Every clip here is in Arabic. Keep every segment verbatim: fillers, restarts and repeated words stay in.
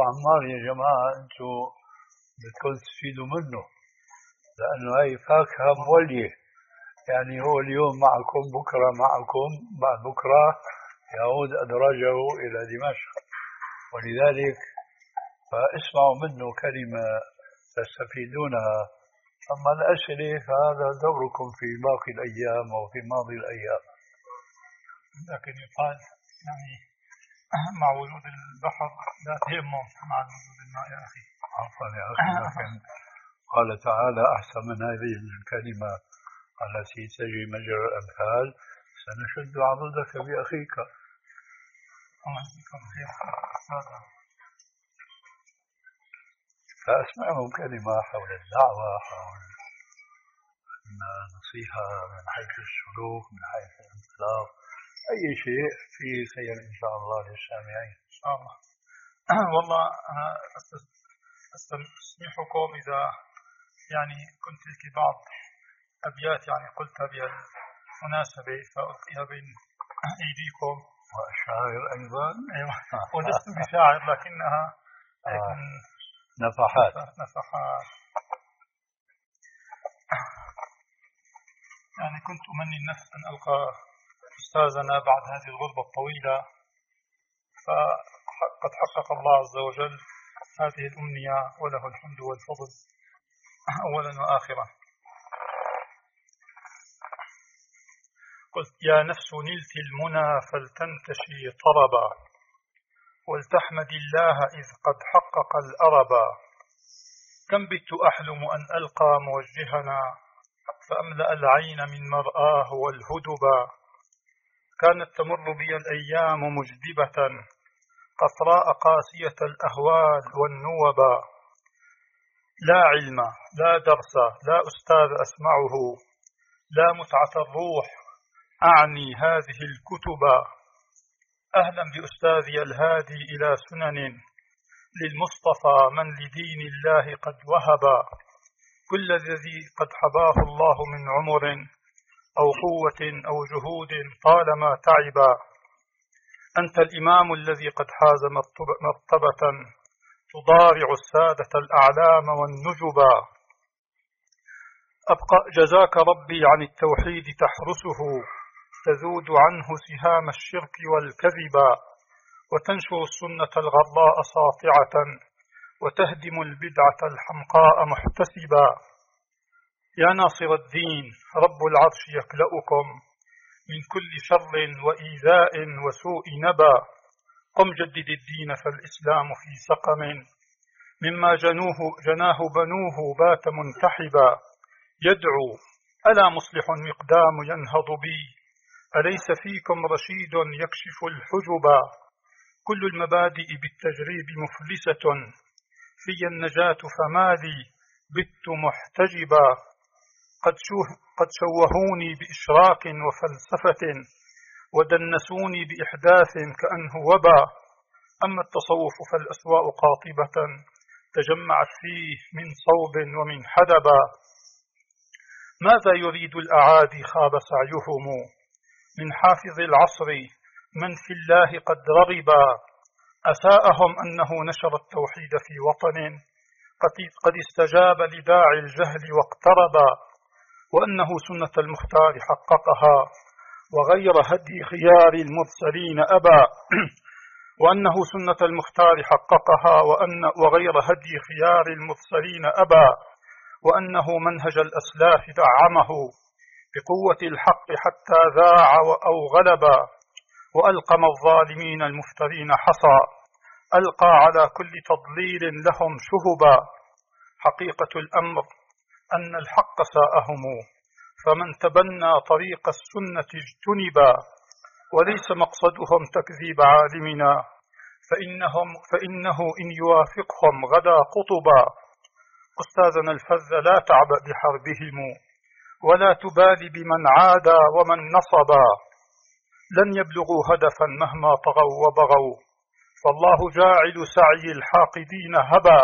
عمار يا جماعة أنتوا بدكم تستفيدوا منه، لأنه هاي فاكهة مولية، يعني هو اليوم معكم بكرة معكم بعد بكرة يعود أدراجه إلى دمشق، ولذلك فاسمعوا منه كلمة تستفيدونها. أما الأسئلة فهذا دوركم في باقي الأيام أو في ماضي الأيام. لكن يقال يعني مع وجود البحر لا تيمم مع وجود الماء يا أخي. عفوا يا أخي، لكن قال تعالى أحسن من هذه الكلمة التي تجري مجرى الأمثال: سنشد عضدك بأخيك. الله يجزيكم خير. فأسمعهم كلمة حول الدعوة، حول النصيحة من حيث السلوك، من حيث الانطلاق، أي شيء فيه خير إن شاء الله للسامعين. إن شاء الله. والله أنا أستسمحكم إذا يعني كنت لك بعض أبيات يعني قلتها بالمناسبة فألقيها بين أيديكم. وأشاعر أيضا. أيوة. ولست بشاعر لكنها آه. نفحات نفحات يعني كنت أمني النفس أن ألقى أستاذنا بعد هذه الغربة الطويلة، فقد حقق الله عز وجل هذه الأمنية وله الحمد والفضل أولا وآخرا. قلت: يا نفس نلت المنى فلتنتشي طربا، ولتحمد الله إذ قد حقق الأربا. كم بت أحلم أن ألقى موجهنا فأملأ العين من مرآه والهدبا. كانت تمر بي الأيام مجدبة قصراء قاسية الأهوال والنوبا. لا علم، لا درس، لا أستاذ أسمعه، لا متعة الروح أعني هذه الكتب. أهلا بأستاذي الهادي إلى سنن للمصطفى من لدين الله قد وهب. كل الذي قد حباه الله من عمر أو قوة أو جهود طالما تعبا. أنت الإمام الذي قد حاز مرتبة تضارع السادة الأعلام والنجبا. أبقى جزاك ربي عن التوحيد تحرسه، تذود عنه سهام الشرك والكذبا، وتنشر السنة الغراء ساطعة، وتهدم البدعة الحمقاء محتسبا. يا ناصر الدين رب العرش يكلؤكم من كل شر وإيذاء وسوء نبا. قم جدد الدين فالإسلام في سقم، مما جنوه جناه بنوه بات منتحبا. يدعو: ألا مصلح مقدام ينهض بي، أليس فيكم رشيد يكشف الحجبا. كل المبادئ بالتجريب مفلسة، في النجاة فما لي بت محتجبا. قد, قد شوهوني بإشراك وفلسفة، ودنسوني بإحداث كأنه وبا. أما التصوف فالأسواء قاطبة تجمعت فيه من صوب ومن حدبا. ماذا يريد الأعادي خاب سعيهم من حافظ العصر من في الله قد رغبا. أساءهم أنه نشر التوحيد في وطن قد استجاب لداعي الجهل واقتربا، وأنه سنة المختار حققها وغير هدي خيار المرسلين أبا. وأنه سنة المختار حققها وأن وغير هدي خيار المرسلين أبا. وأنه منهج الأسلاف دعمه بقوة الحق حتى ذاع أو غلبا. وألقم الظالمين المفترين حصى، ألقى على كل تضليل لهم شهبا. حقيقة الأمر أن الحق ساءهم، فمن تبنى طريق السنة اجتنبا. وليس مقصدهم تكذيب عالمنا، فإنهم فإنه إن يوافقهم غدا قطبا. أستاذنا الفذ لا تعبأ بحربهم، ولا تبالي بمن عادى ومن نصبا. لن يبلغوا هدفا مهما طغوا وبغوا، فالله جاعل سعي الحاقدين هبا.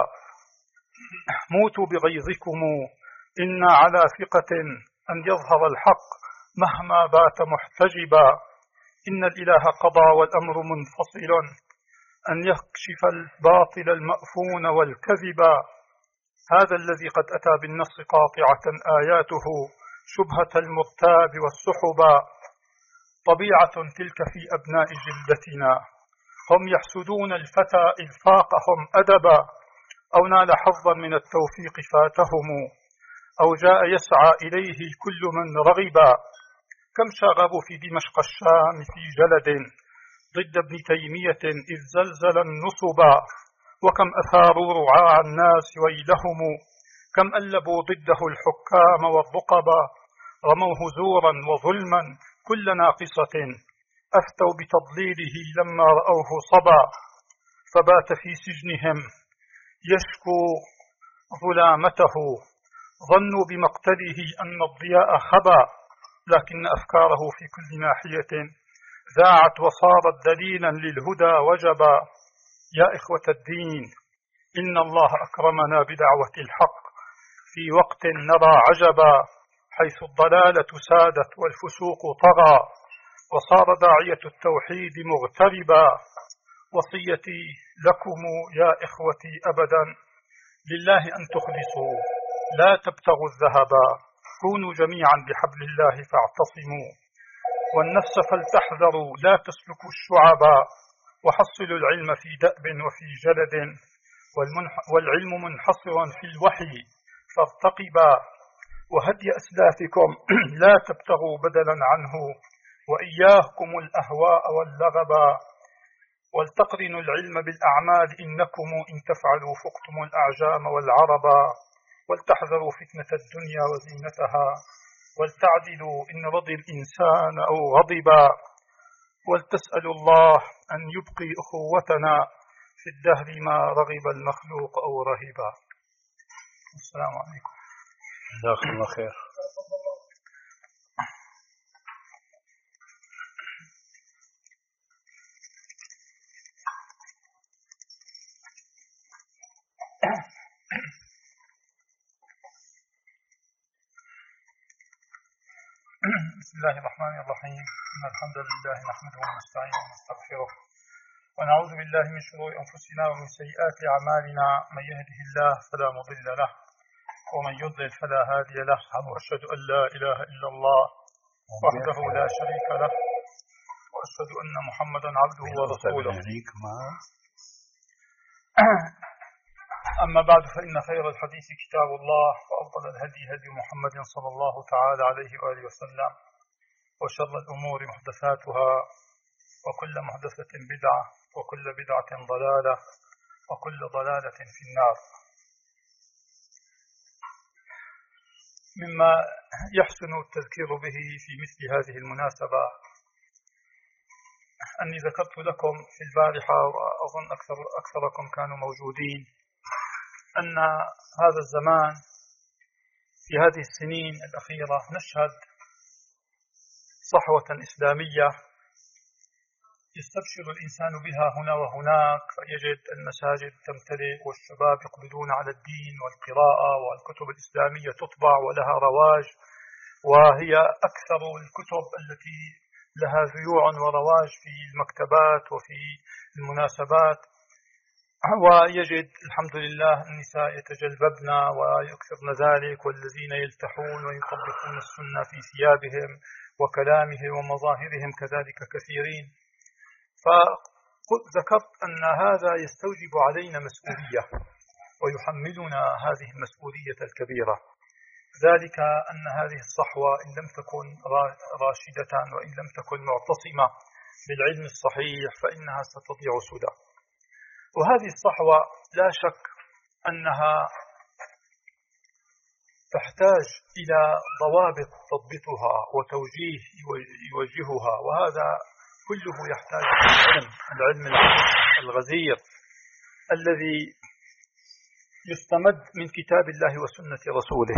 موتوا بغيظكم، إنا على ثقة أن يظهر الحق مهما بات محتجبا. إن الإله قضى والأمر منفصل، أن يكشف الباطل المأفون والكذب، هذا الذي قد أتى بالنص قاطعة آياته شبهة المرتاب والسحبا. طبيعة تلك في أبناء جلدتنا، هم يحسدون الفتى إذ فاقهم أدبا، أو نال حظا من التوفيق فاتهم، أو جاء يسعى إليه كل من رغبا. كم شاغبوا في دمشق الشام في جلد ضد ابن تيمية إذ زلزل النصبا، وكم أثاروا رعاع الناس ويلهم، كم ألبوا ضده الحكام والرقبا، رموه زورا وظلما كل ناقصة، أفتوا بتضليله لما رأوه صبا، فبات في سجنهم يشكو ظلامته، ظنوا بمقتله أن الضياء خبا، لكن أفكاره في كل ناحية ذاعت وصارت دليلا للهدى وجبا. يا إخوة الدين، إن الله أكرمنا بدعوة الحق في وقت نرى عجبا، حيث الضلالة سادت والفسوق طغى، وصار داعية التوحيد مغتربا. وصيتي لكم يا إخوتي أبدا لله أن تخلصوا، لا تبتغوا الذهبا، كونوا جميعا بحبل الله فاعتصموا، والنفس فلتحذروا لا تسلكوا الشعبا، وحصلوا العلم في دأب وفي جلد، والعلم منحصر في الوحي فارتقبا، وهدي أسلافكم لا تبتغوا بدلا عنه، وإياكم الأهواء واللغبا، ولتقرنوا العلم بالأعمال إنكم إن تفعلوا فقتم الأعجام والعربا، ولتحذروا فتنة الدنيا وزينتها، ولتعدلوا إن رضي الإنسان أو غضبا، ولتسألوا الله أن يبقي أخوتنا في الدهر ما رغب المخلوق أو رهبا. السلام عليكم. جزاك الله خير. بسم الله الرحمن الرحيم. إن الحمد لله نحمده ونستعينه ونستغفره، ونعوذ بالله من شرور أنفسنا ومن سيئات أعمالنا، من يهده الله فلا مضل له ومن يضلل فلا هادي له، وأشهد أن لا إله إلا الله وحده لا شريك له، وأشهد أن محمدا عبده ورسوله. أما بعد، فإن خير الحديث كتاب الله، وأفضل الهدي هدي محمد صلى الله تعالى عليه وآله وسلم، وشر الأمور محدثاتها، وكل محدثة بدعة، وكل بدعة ضلالة، وكل ضلالة في النار. مما يحسن التذكير به في مثل هذه المناسبة أني ذكرت لكم في البارحة، وأظن أكثر أكثركم كانوا موجودين، أن هذا الزمان في هذه السنين الأخيرة نشهد صحوة إسلامية يستبشر الإنسان بها هنا وهناك، فيجد المساجد تمتلئ والشباب يقبلون على الدين والقراءة، والكتب الإسلامية تطبع ولها رواج، وهي أكثر الكتب التي لها ذيوع ورواج في المكتبات وفي المناسبات. ويجد الحمد لله النساء يتجلببن ويكثرن ذلك، والذين يلتحون ويطبقون السنة في ثيابهم وكلامهم ومظاهرهم كذلك كثيرين. فذكرت أن هذا يستوجب علينا مسؤولية ويحملنا هذه المسؤولية الكبيرة، ذلك أن هذه الصحوة إن لم تكن راشدة وإن لم تكن معتصمة بالعلم الصحيح فإنها ستضيع سدى. وهذه الصحوة لا شك أنها تحتاج إلى ضوابط تضبطها وتوجيه يوجهها، وهذا كله يحتاج إلى العلم العلم الغزير الذي يستمد من كتاب الله وسنة رسوله.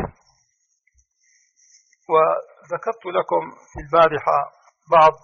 وذكرت لكم في البارحة بعض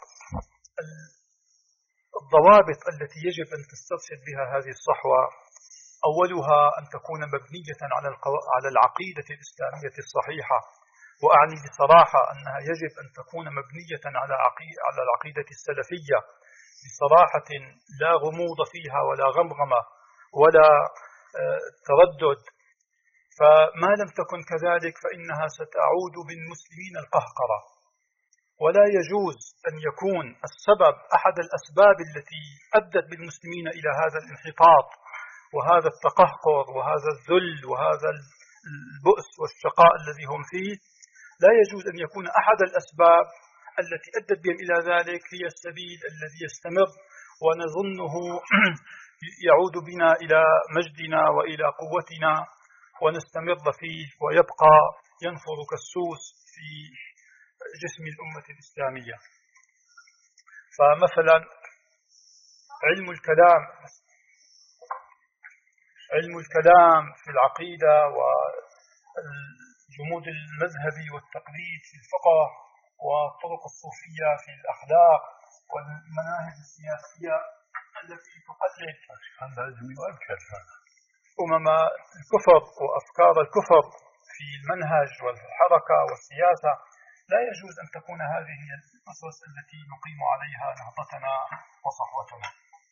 الضوابط التي يجب أن تسترشد بها هذه الصحوة. أولها أن تكون مبنية على على العقيدة الإسلامية الصحيحة، وأعني بصراحة أنها يجب أن تكون مبنية على على العقيدة السلفية، بصراحة لا غموض فيها ولا غمغمة ولا تردد. فما لم تكن كذلك فإنها ستعود بالمسلمين القهقرة. ولا يجوز أن يكون السبب أحد الأسباب التي أدت بالمسلمين إلى هذا الانحطاط وهذا التقهقر وهذا الذل وهذا البؤس والشقاء الذي هم فيه، لا يجوز أن يكون أحد الأسباب التي أدت بهم إلى ذلك هي السبيل الذي يستمر ونظنه يعود بنا إلى مجدنا وإلى قوتنا ونستمر فيه ويبقى ينفر كالسوس في جسم الأمة الإسلامية. فمثلا علم الكلام علم الكلام في العقيدة والجمود المذهبي والتقليد في الفقه والطرق الصوفية في الأخلاق والمناهج السياسية التي تقلد أمم الكفر وأفكار الكفر في المنهج والحركة والسياسة، لا يجوز أن تكون هذه هي الأسس التي نقيم عليها نهضتنا وصحوتنا.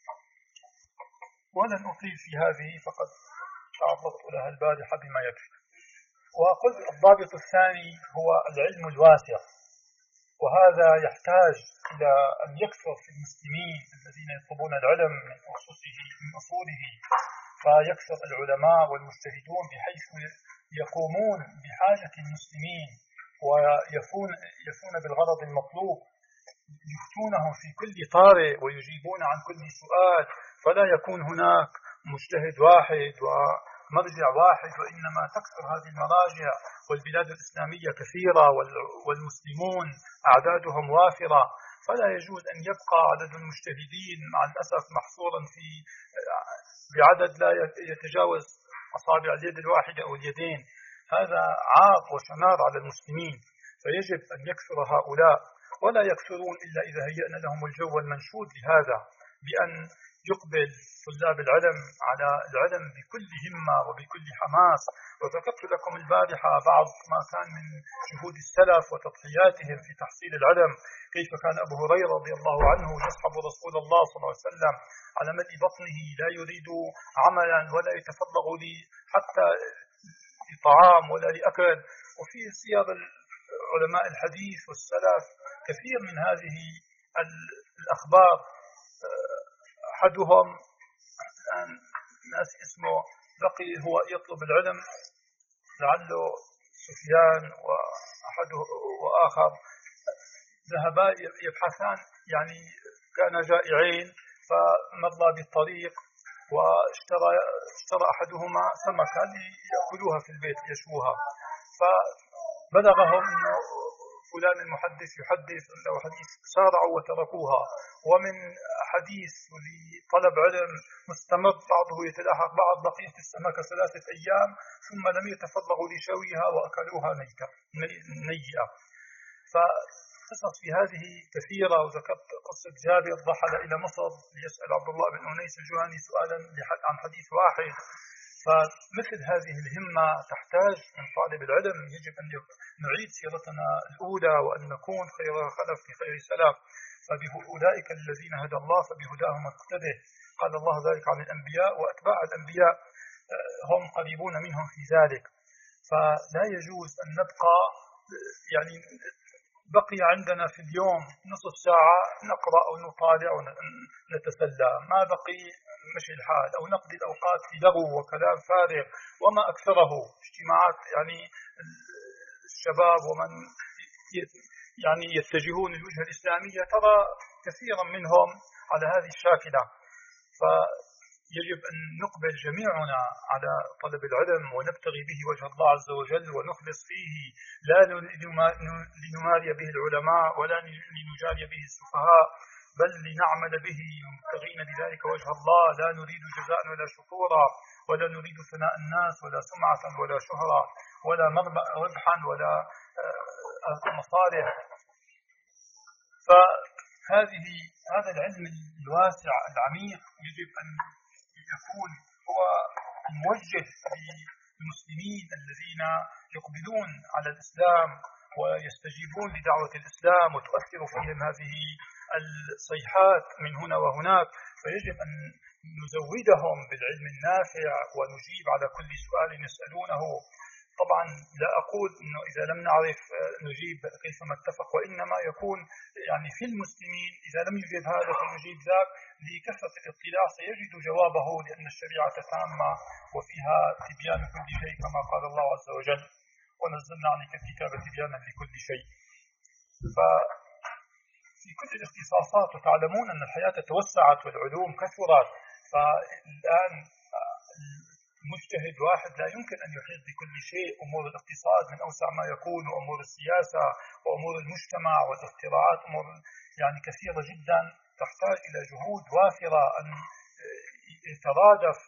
ولن أطيل في هذه فقد تعرضت لها البارحة بما يكفي. وقلت الضابط الثاني هو العلم الواسع، وهذا يحتاج إلى أن يكثر في المسلمين الذين يطلبون العلم من أصوله من أصوله فيكثر العلماء والمجتهدون بحيث يقومون بحاجة المسلمين ويفون يفون بالغرض المطلوب، يفتونه في كل طارئ ويجيبون عن كل سؤال، فلا يكون هناك مجتهد واحد ومرجع واحد، وإنما تكثر هذه المراجع. والبلاد الإسلامية كثيرة والمسلمون أعدادهم وافرة، فلا يجوز أن يبقى عدد المجتهدين مع الأسف محصورا في بعدد لا يتجاوز أصابع اليد الواحدة أو اليدين. هذا عار وشنار على المسلمين، فيجب أن يكثر هؤلاء، ولا يكثرون إلا إذا هيئنا لهم الجو المنشود لهذا، بأن يقبل طلاب العلم على العلم بكل همة وبكل حماس. وذكرت لكم البارحة بعض ما كان من جهود السلف وتضحياتهم في تحصيل العلم، كيف كان أبو هريرة رضي الله عنه يصحب رسول الله صلى الله عليه وسلم على ملء بطنه لا يريد عملا ولا يتفرغ لي حتى لطعام ولا لأكل. وفي سياق علماء الحديث والسلف كثير من هذه الأخبار. أحدهم الآن ناس اسمه بقي هو يطلب العلم، لعله سفيان وأحده وآخر ذهبا يبحثان، يعني كان جائعين فمضى بالطريق واشترى اشترى أحدهما سمكة ليأكلوها في البيت يشوها، فبلغهم أنه فلان المحدث يحدث أنه حديث سارعوا وتركوها. ومن حديث لطلب علم مستمر بعضه يتلاحق بعض بقية السمكة ثلاثة أيام ثم لم يتفرغوا لشويها وأكلوها نيئة. فقصص في هذه كثيرة. وذكرت قصة جابر رحل إلى مصر ليسأل عبد الله بن أنيس الجهني سؤالا عن حديث واحد. فمثل هذه الهمة تحتاج من طالب العلم، يجب أن نعيد سيرتنا الأولى وأن نكون خير خلف بخير سلف. فبأولئك الذين هدى الله فبهداهم اقتده، قال الله ذلك عن الأنبياء، وأتباع الأنبياء هم قريبون منهم في ذلك. فلا يجوز أن نبقى يعني بقي عندنا في اليوم نصف ساعة نقرأ أو نطالع ونتسلى، ما بقي مشي الحال، أو نقضي الأوقات في لغو وكلام فارغ وما أكثره. اجتماعات يعني الشباب ومن يعني يتجهون للوجهة الإسلامية ترى كثيرا منهم على هذه الشاكلة. فيجب أن نقبل جميعنا على طلب العلم ونبتغي به وجه الله عز وجل ونخلص فيه، لا لنماري به العلماء ولا لنجاري به السفهاء، بل لنعمل به مبتغين بذلك وجه الله، لا نريد جزاء ولا شكورا ولا نريد ثناء الناس ولا سمعة ولا شهرة ولا ربحا ولا مصالح. فهذه هذا العلم الواسع العميق يجب أن يكون هو الموجه للمسلمين الذين يقبلون على الإسلام ويستجيبون لدعوة الإسلام وتؤثر فيهم هذه الصيحات من هنا وهناك، فيجب أن نزودهم بالعلم النافع ونجيب على كل سؤال يسألونه. طبعا لا أقول أنه إذا لم نعرف نجيب كيفما اتفق، وإنما يكون يعني في المسلمين إذا لم يجيب هذا فنجيب ذاك، لكثرة الاطلاع سيجد جوابه، لأن الشريعة تامة وفيها تبيان كل شيء كما قال الله عز وجل: ونزلنا عليك الكتاب تبيانا لكل شيء. ففي كل الاختصاصات، وتعلمون أن الحياة توسعت والعلوم كثرت، فالآن مجتهد واحد لا يمكن أن يحيط بكل شيء. أمور الاقتصاد من أوسع ما يكون، وأمور السياسة وأمور المجتمع والاختراعات أمور يعني كثيرة جدا، تحتاج إلى جهود وافرة أن يترادف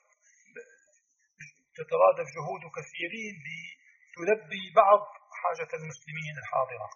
تترادف جهود كثيرين لتلبي بعض حاجة المسلمين الحاضرة.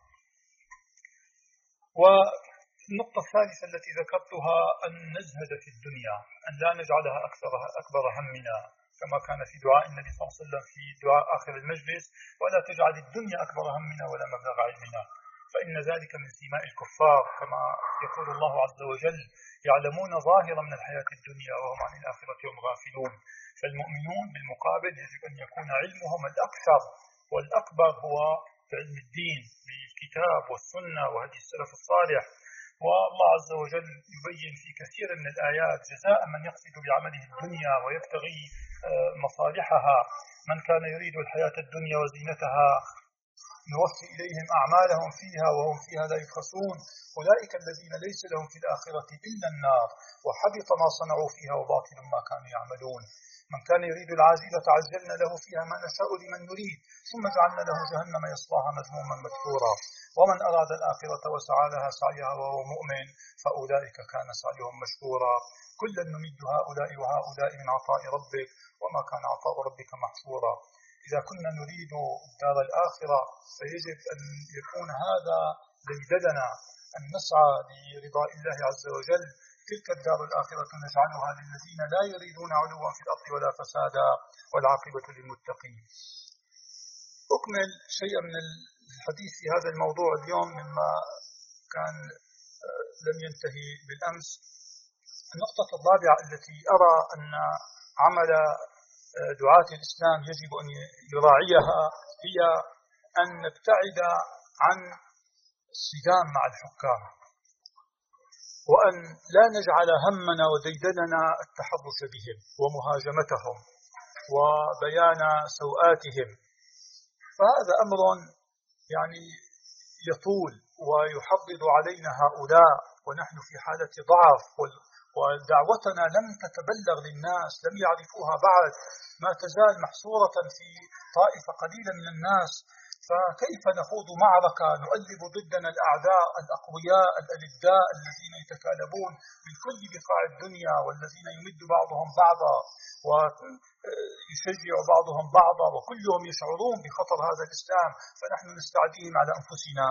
والنقطة الثالثة التي ذكرتها أن نزهد في الدنيا، أن لا نجعلها أكثر أكبر همنا، كما كان في دعاء النبي صلى الله عليه وسلم في دعاء آخر المجلس: ولا تجعل الدنيا أكبر همنا ولا مبلغ علمنا، فإن ذلك من سيماء الكفار، كما يقول الله عز وجل: يعلمون ظاهرا من الحياة الدنيا وهم عن الآخرة هم غافلون. فالمؤمنون بالمقابل يجب أن يكون علمهم الأكثر والأكبر هو علم الدين بالكتاب والسنة وهدي السلف الصالح. والله عز وجل يبين في كثير من الآيات جزاء من يقصد بعمله الدنيا ويبتغي مصالحها: من كان يريد الحياة الدنيا وزينتها نوفي إليهم أعمالهم فيها وهم فيها لا يبخسون، أولئك الذين ليس لهم في الآخرة إلا النار وحبط ما صنعوا فيها وباطل ما كانوا يعملون. من كان يريد العاجلة عجلنا له فيها ما نشاء لمن نريد ثم جعلنا له جهنم يصلاها مذموما مدحورا، ومن أراد الآخرة وسعى لها سعيها وهو مؤمن فأولئك كان سعيهم مشكورا. كلا نمد هؤلاء وهؤلاء من عطاء ربك وما كان عطاء ربك محصورا. إذا كنا نريد الدار الآخرة فيجب أن يكون هذا ديدننا، أن نسعى لرضاء الله عز وجل. تلك الدار الآخرة نجعلها للذين لا يريدون علوا في الأرض ولا فسادا والعاقبة للمتقين. أكمل شيئا من الحديث في هذا الموضوع اليوم مما كان لم ينتهي بالأمس. النقطة الرابعة التي أرى أن عمل دعاة الإسلام يجب أن يراعيها هي أن نبتعد عن الصدام مع الحكام، وأن لا نجعل همنا وديدننا التحرش بهم ومهاجمتهم وبيان سوءاتهم، فهذا أمر يعني يطول ويحضض علينا هؤلاء ونحن في حالة ضعف، ودعوتنا لم تتبلغ للناس، لم يعرفوها بعد، ما تزال محصورة في طائفة قليلة من الناس. فكيف نخوض معركة نؤلب ضدنا الأعداء الأقوياء الألداء الذين يتكالبون من كل بقاع الدنيا، والذين يمد بعضهم بعضا ويشجع بعضهم بعضا، وكلهم يشعرون بخطر هذا الإسلام، فنحن نستعديهم على أنفسنا.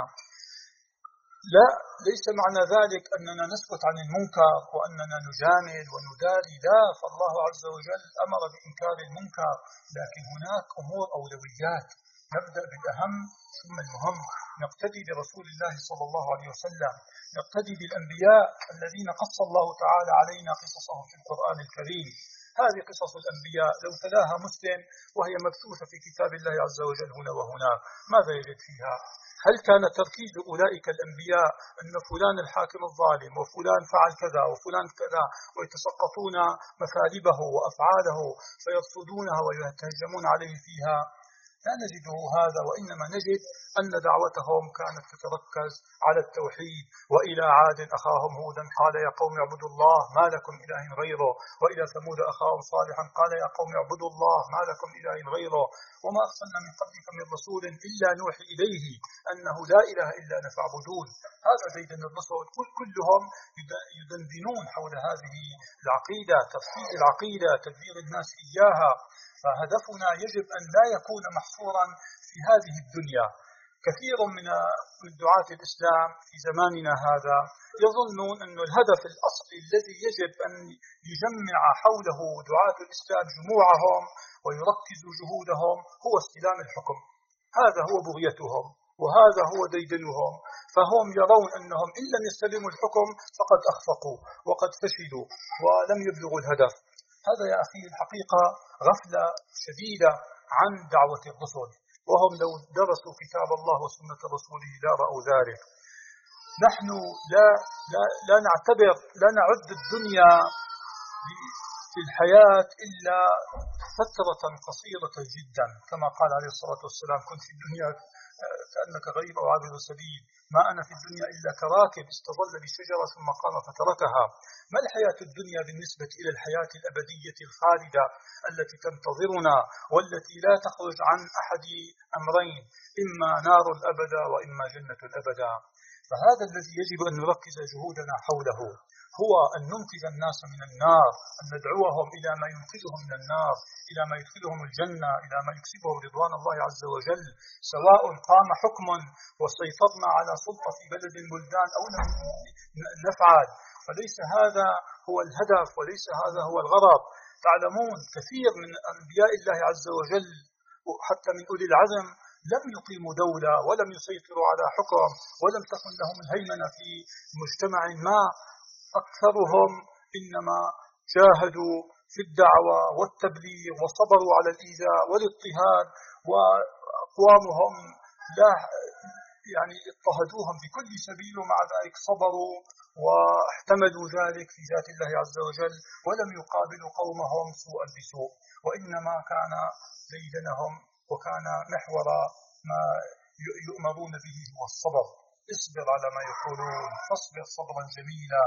لا، ليس معنى ذلك أننا نسكت عن المنكر وأننا نجامل ونداري، لا، فالله عز وجل أمر بإنكار المنكر، لكن هناك أمور أولويات، نبدأ بالأهم ثم المهم. نقتدي برسول الله صلى الله عليه وسلم، نقتدي بالأنبياء الذين قص الله تعالى علينا قصصهم في القرآن الكريم. هذه قصص الأنبياء لو تلاها مسلم وهي مبثوثة في كتاب الله عز وجل هنا وهناك، ماذا يجد فيها؟ هل كان تركيز أولئك الأنبياء أن فلان الحاكم الظالم وفلان فعل كذا وفلان كذا ويتسقطون مثالبه وأفعاله فيرصدونها ويتهجمون عليه فيها؟ لا نجده هذا، وإنما نجد أن دعوتهم كانت تتركز على التوحيد. وإلى عاد أخاهم هودا قال يا قوم اعبدوا الله ما لكم إله غيره، وإلى ثمود أخاهم صالحا قال يا قوم اعبدوا الله ما لكم إله غيره، وما أرسلنا من قبلك من رسول إلا نوحي إليه أنه لا إله إلا أنا فاعبدون. هذا ديدن الرسل كلهم يدندنون حول هذه العقيدة، تفسير العقيدة، تدبير الناس إياها. فهدفنا يجب أن لا يكون محصورا في هذه الدنيا. كثير من دعاة الإسلام في زماننا هذا يظنون أن الهدف الأصلي الذي يجب أن يجمع حوله دعاة الإسلام جموعهم ويركزوا جهودهم هو استلام الحكم. هذا هو بغيتهم، وهذا هو ديدنهم. فهم يرون أنهم إن لم يستلموا الحكم فقد أخفقوا وقد فشلوا ولم يبلغوا الهدف. هذا يا أخي الحقيقة غفلة شديدة عن دعوة الرسل، وهم لو درسوا كتاب الله وسنة رسوله لا رأوا ذلك. نحن لا, لا, لا نعتبر لا نعد الدنيا في الحياة إلا فترة قصيرة جدا، كما قال عليه الصلاة والسلام: كن في الدنيا كأنك غريب أو عابر سبيل، ما أنا في الدنيا إلا كراكب استظل بشجرة ثم قام فتركها. ما الحياة الدنيا بالنسبة إلى الحياة الأبدية الخالدة التي تنتظرنا والتي لا تخرج عن أحد أمرين: إما نار الأبد وإما جنة الأبد. فهذا الذي يجب أن نركز جهودنا حوله، هو أن ننقذ الناس من النار، أن ندعوهم إلى ما ينقذهم من النار، إلى ما يدخلهم الجنة، إلى ما يكسبهم رضوان الله عز وجل، سواء قام حكم وسيطرنا على سلطة في بلد البلدان أو لم نفعل. فليس هذا هو الهدف وليس هذا هو الغرض. تعلمون كثير من أنبياء الله عز وجل حتى من أولي العزم لم يقيموا دولة ولم يسيطروا على حكم ولم تكن لهم الهيمنة في مجتمع ما. أكثرهم إنما جاهدوا في الدعوة والتبليغ وصبروا على الإيذاء والاضطهاد، وأقوامهم لا يعني اضطهدوهم بكل سبيل ومع ذلك صبروا واحتملوا ذلك في ذات الله عز وجل ولم يقابلوا قومهم سوءا بسوء، وإنما كان ديدنهم وكان محور ما يؤمرون به هو الصبر. اصبر على ما يقولون، فاصبر صبرا جميلا،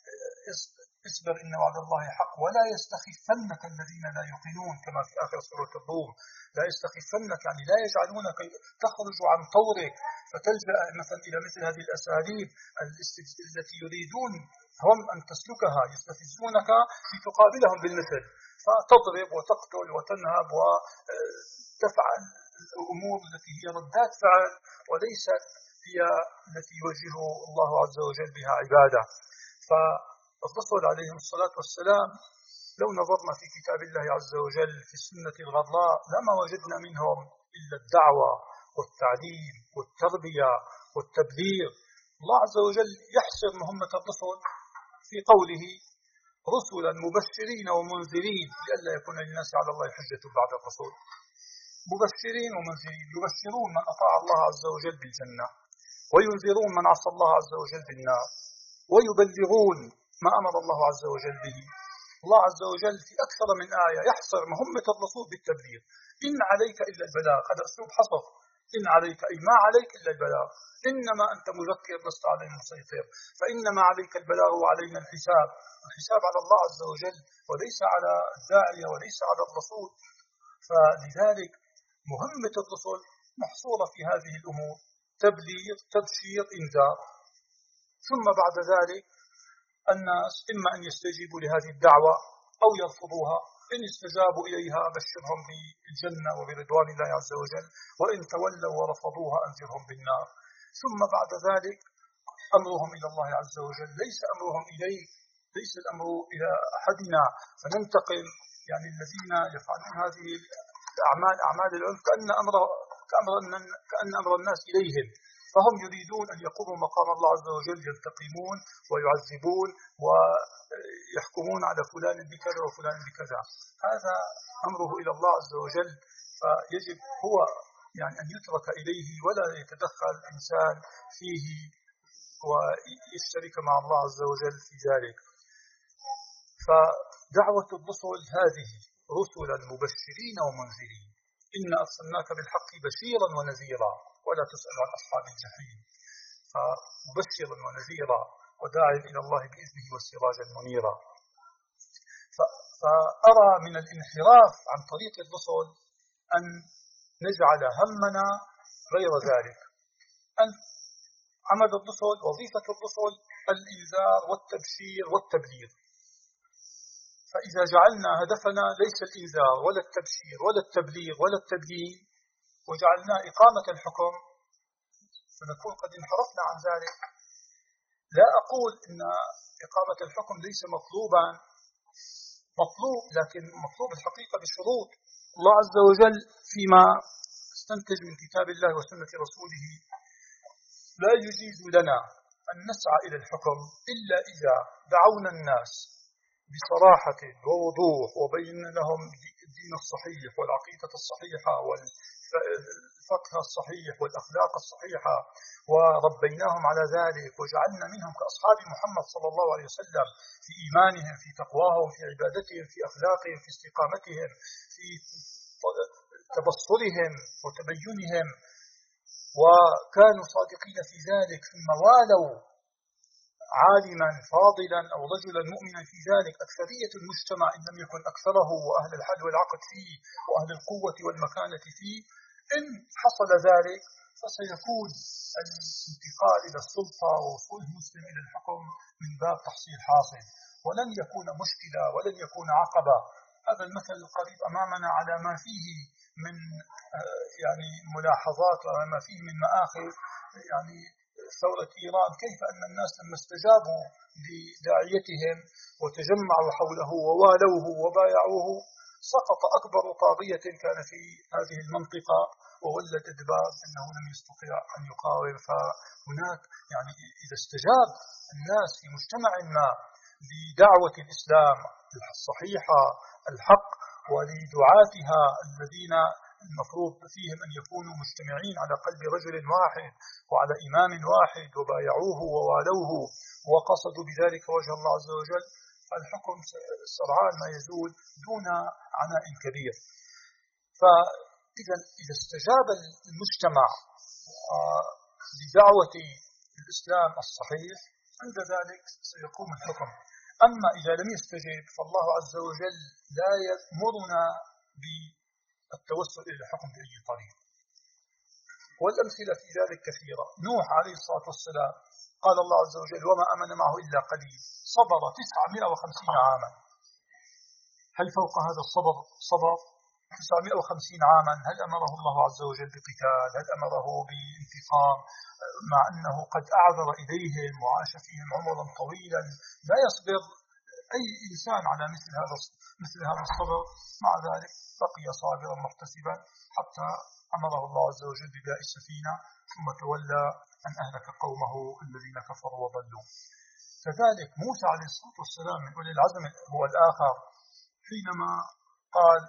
اصبر إن وعد الله حق، ولا يستخفنك الذين لا يوقنون، كما في آخر سورة الروم. لا يستخفنك يعني لا يجعلونك تخرج عن طورك فتلجأ مثلا إلى مثل هذه الأساليب التي يريدون هم أن تسلكها، يستفزونك لتقابلهم بالمثل، فتضرب وتقتل وتنهب وتفعل الأمور التي هي ردات فعل وليست هي التي يوجه الله عز وجل بها عباده. فالرسل عليهم الصلاة والسلام لو نظرنا في كتاب الله عز وجل في السنة الغراء لما وجدنا منهم إلا الدعوة والتعليم والتربية والتبليغ. الله عز وجل يحصر مهمة الرسل في قوله: رسلا مبشرين ومنذرين لئلا يكون للناس على الله حجة بعد الرسول. مبشرين ومنذرين، يبشرون من أطاع الله عز وجل بالجنة، وينذرون من عصى الله عز وجل بالنار، ويبلغون ما أمر الله عز وجل به. الله عز وجل في أكثر من آية يحصر مهمة الرسول بالتبليغ: إن عليك إلا البلاغ. هذا أسلوب حصر، إن عليك أي ما عليك إلا البلاغ، إنما أنت مذكر لست عليهم مسيطر، فإنما عليك البلاغ وعلينا الحساب. الحساب على الله عز وجل وليس على الداعية وليس على الرسول. فلذلك مهمة الرسل محصورة في هذه الأمور: تبليغ، تبشير، إنذار. ثم بعد ذلك الناس إما أن يستجيبوا لهذه الدعوة أو يرفضوها. إن استجابوا إليها بشرهم بالجنة وبرضوان الله عز وجل، وإن تولوا ورفضوها أنذرهم بالنار. ثم بعد ذلك أمرهم إلى الله عز وجل، ليس أمرهم إليه، ليس الأمر إلى أحدنا فننتقم. يعني الذين يفعلون هذه الأعمال أعمال العنف كأن أمر كأن أمر الناس إليهم، فهم يريدون أن يقوموا مقام الله عز وجل، ينتقمون ويعذبون ويحكمون على فلان بكذا وفلان بكذا. هذا أمره إلى الله عز وجل، فيجب هو يعني أن يترك إليه ولا يتدخل إنسان فيه ويشترك مع الله عز وجل في ذلك. فدعوة الرسل هذه: رسلا مبشرين ومنذرين، إن أرسلناك بالحق بشيرا ونذيرا ولا تسأل عن أصحاب الجحيم. فمبشرا ونذيرا وداعيا إلى الله بإذنه وسراجا منيرا. فأرى من الانحراف عن طريق الرسل أن نجعل همنا غير ذلك. أن عمل الرسل، وظيفة الرسل الإنذار والتبشير والتبليغ. فإذا جعلنا هدفنا ليس الإنذار ولا التبشير ولا التبليغ ولا التبيين وجعلنا إقامة الحكم فنكون قد انحرفنا عن ذلك. لا أقول إن إقامة الحكم ليس مطلوبا، مطلوب، لكن مطلوب الحقيقة بشروط. الله عز وجل فيما استنتج من كتاب الله وسنة رسوله لا يجيز لنا أن نسعى إلى الحكم إلا إذا دعونا الناس بصراحة ووضوح وبين لهم الدين الصحيح والعقيدة الصحيحة والفقه الصحيح والأخلاق الصحيحة، وربيناهم على ذلك وجعلنا منهم كأصحاب محمد صلى الله عليه وسلم في إيمانهم، في تقواهم، في عبادتهم، في أخلاقهم، في استقامتهم، في تبصرهم وتبينهم، وكانوا صادقين في ذلك، ثم والوا عالما فاضلا أو رجلا مؤمنا في ذلك أكثرية المجتمع إن لم يكن أكثره، وأهل الحل والعقد فيه وأهل القوة والمكانة فيه، إن حصل ذلك فسيكون الانتقال إلى السلطة ووصول المسلم إلى الحكم من باب تحصيل حاصل، ولن يكون مشكلة ولن يكون عقبة. هذا المثل القريب أمامنا على ما فيه من يعني ملاحظات وما فيه من مآخذ يعني ثورة إيران، كيف أن الناس لما استجابوا لداعيتهم وتجمعوا حوله ووالوه وبايعوه سقط أكبر طاغية كان في هذه المنطقة وولد إدبار أنه لم يستطيع أن يقاوم. فهناك يعني إذا استجاب الناس في مجتمع ما لدعوة الإسلام الصحيحة الحق ولدعاتها الذين المفروض فيهم أن يكونوا مجتمعين على قلب رجل واحد وعلى إمام واحد وبايعوه ووالوه وقصدوا بذلك وجه الله عز وجل، الحكم سرعان ما يزول دون عناء كبير. فإذا إذا استجاب المجتمع لدعوة الإسلام الصحيح عند ذلك سيقوم الحكم. أما إذا لم يستجب فالله عز وجل لا يأمرنا بالتوسل إلى الحكم بأي طريق، والأمثلة في ذلك كثيرة. نوح عليه الصلاة والسلام قال الله عز وجل وما آمن معه إلا قليل، صبر تسعمائة وخمسين عاما. هل فوق هذا الصبر صبر تسعمائة وخمسين عاما؟ هل أمره الله عز وجل بقتال؟ هل أمره بانتقام؟ مع أنه قد أعذر إليهم وعاش فيهم عمرا طويلا. لا يصبر أي إنسان على مثل هذا مثل هذا الصبر، مع ذلك بقي صابرا محتسبا حتى أمره الله عز وجل بباء السفينة، ثم تولى أن أهلك قومه الذين كفروا وضلوا. كذلك موسى عليه الصلاة والسلام من أولي العزم هو الآخر، حينما قال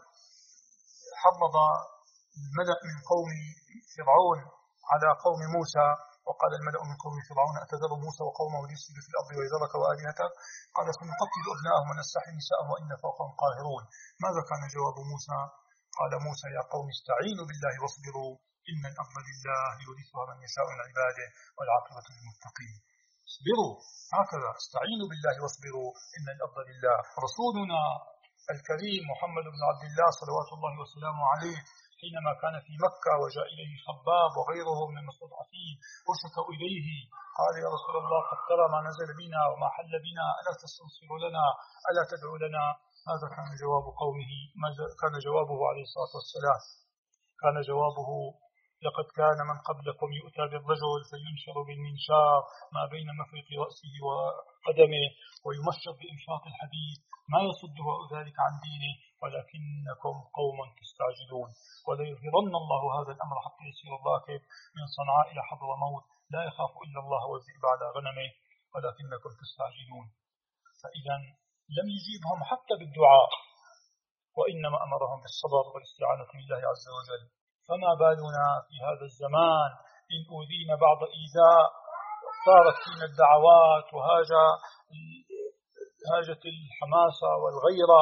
حرض الملأ من قوم فرعون على قوم موسى، وقال الملأ من قوم فرعون أتذر موسى وقومه ليفسدوا في الأرض ويذرك وآلهتك قال سنقتل أبناءهم ونستحيي نساءهم وإنا فوقهم قاهرون. ماذا كان جواب موسى؟ قال موسى يا قوم استعينوا بالله واصبروا إن الأرض لله يورثها من يشاء من عباده والعاقبة للمتقين. اصبروا، هكذا استعينوا بالله واصبروا إن الأرض لله. رسولنا الكريم محمد بن عبد الله صلوات الله وسلامه عليه حينما كان في مكة وجاء إليه خباب وغيره من المستضعفين وشكوا إليه قال يا رسول الله قد ترى ما نزل بنا وما حل بنا، ألا تستنصر لنا، ألا تدعو لنا؟ هذا كان جواب قومه. ماذا كان جوابه عليه الصلاة والسلام؟ كان جوابه لقد كان من قبلكم يؤتى بالرجل فينشر بالمنشار ما بين مفرق رأسه وقدمه ويمشط بإمشاط الحديد ما يصده ذلك عن دينه ولكنكم قوم تستعجلون. وليظهرن الله هذا الأمر حتى يسير الراكب من صنعاء إلى حضرموت لا يخاف إلا الله والذئب على غنمه ولكنكم تستعجلون. فإذا لم يجيبهم حتى بالدعاء، وإنما أمرهم بالصبر والاستعانة بالله عز وجل. فما بالنا في هذا الزمان إن أوذينا بعض إيذاء صارت فينا الدعوات وهاج هاجت الحماسة والغيرة،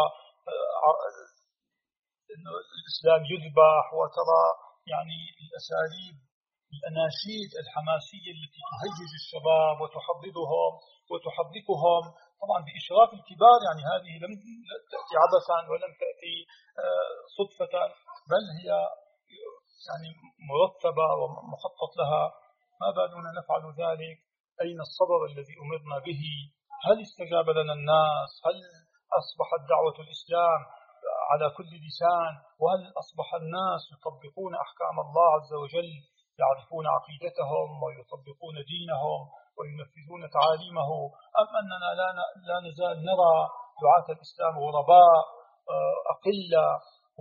الإسلام يذبح، وترى يعني الأساليب الأناشيد الحماسية التي تهيج الشباب وتحضضهم وتحركهم طبعا بإشراف الكبار. يعني هذه لم تأتي عبثا ولم تأتي صدفة، بل هي يعني مرتبة ومخطط لها. ما بالنا نفعل ذلك؟ أين الصبر الذي أمرنا به؟ هل استجاب لنا الناس؟ هل أصبحت دعوة الإسلام على كل لسان؟ وهل أصبح الناس يطبقون أحكام الله عز وجل، يعرفون عقيدتهم ويطبقون دينهم وينفذون تعاليمه؟ أم أننا لا نزال نرى دعاة الإسلام غرباء أقلة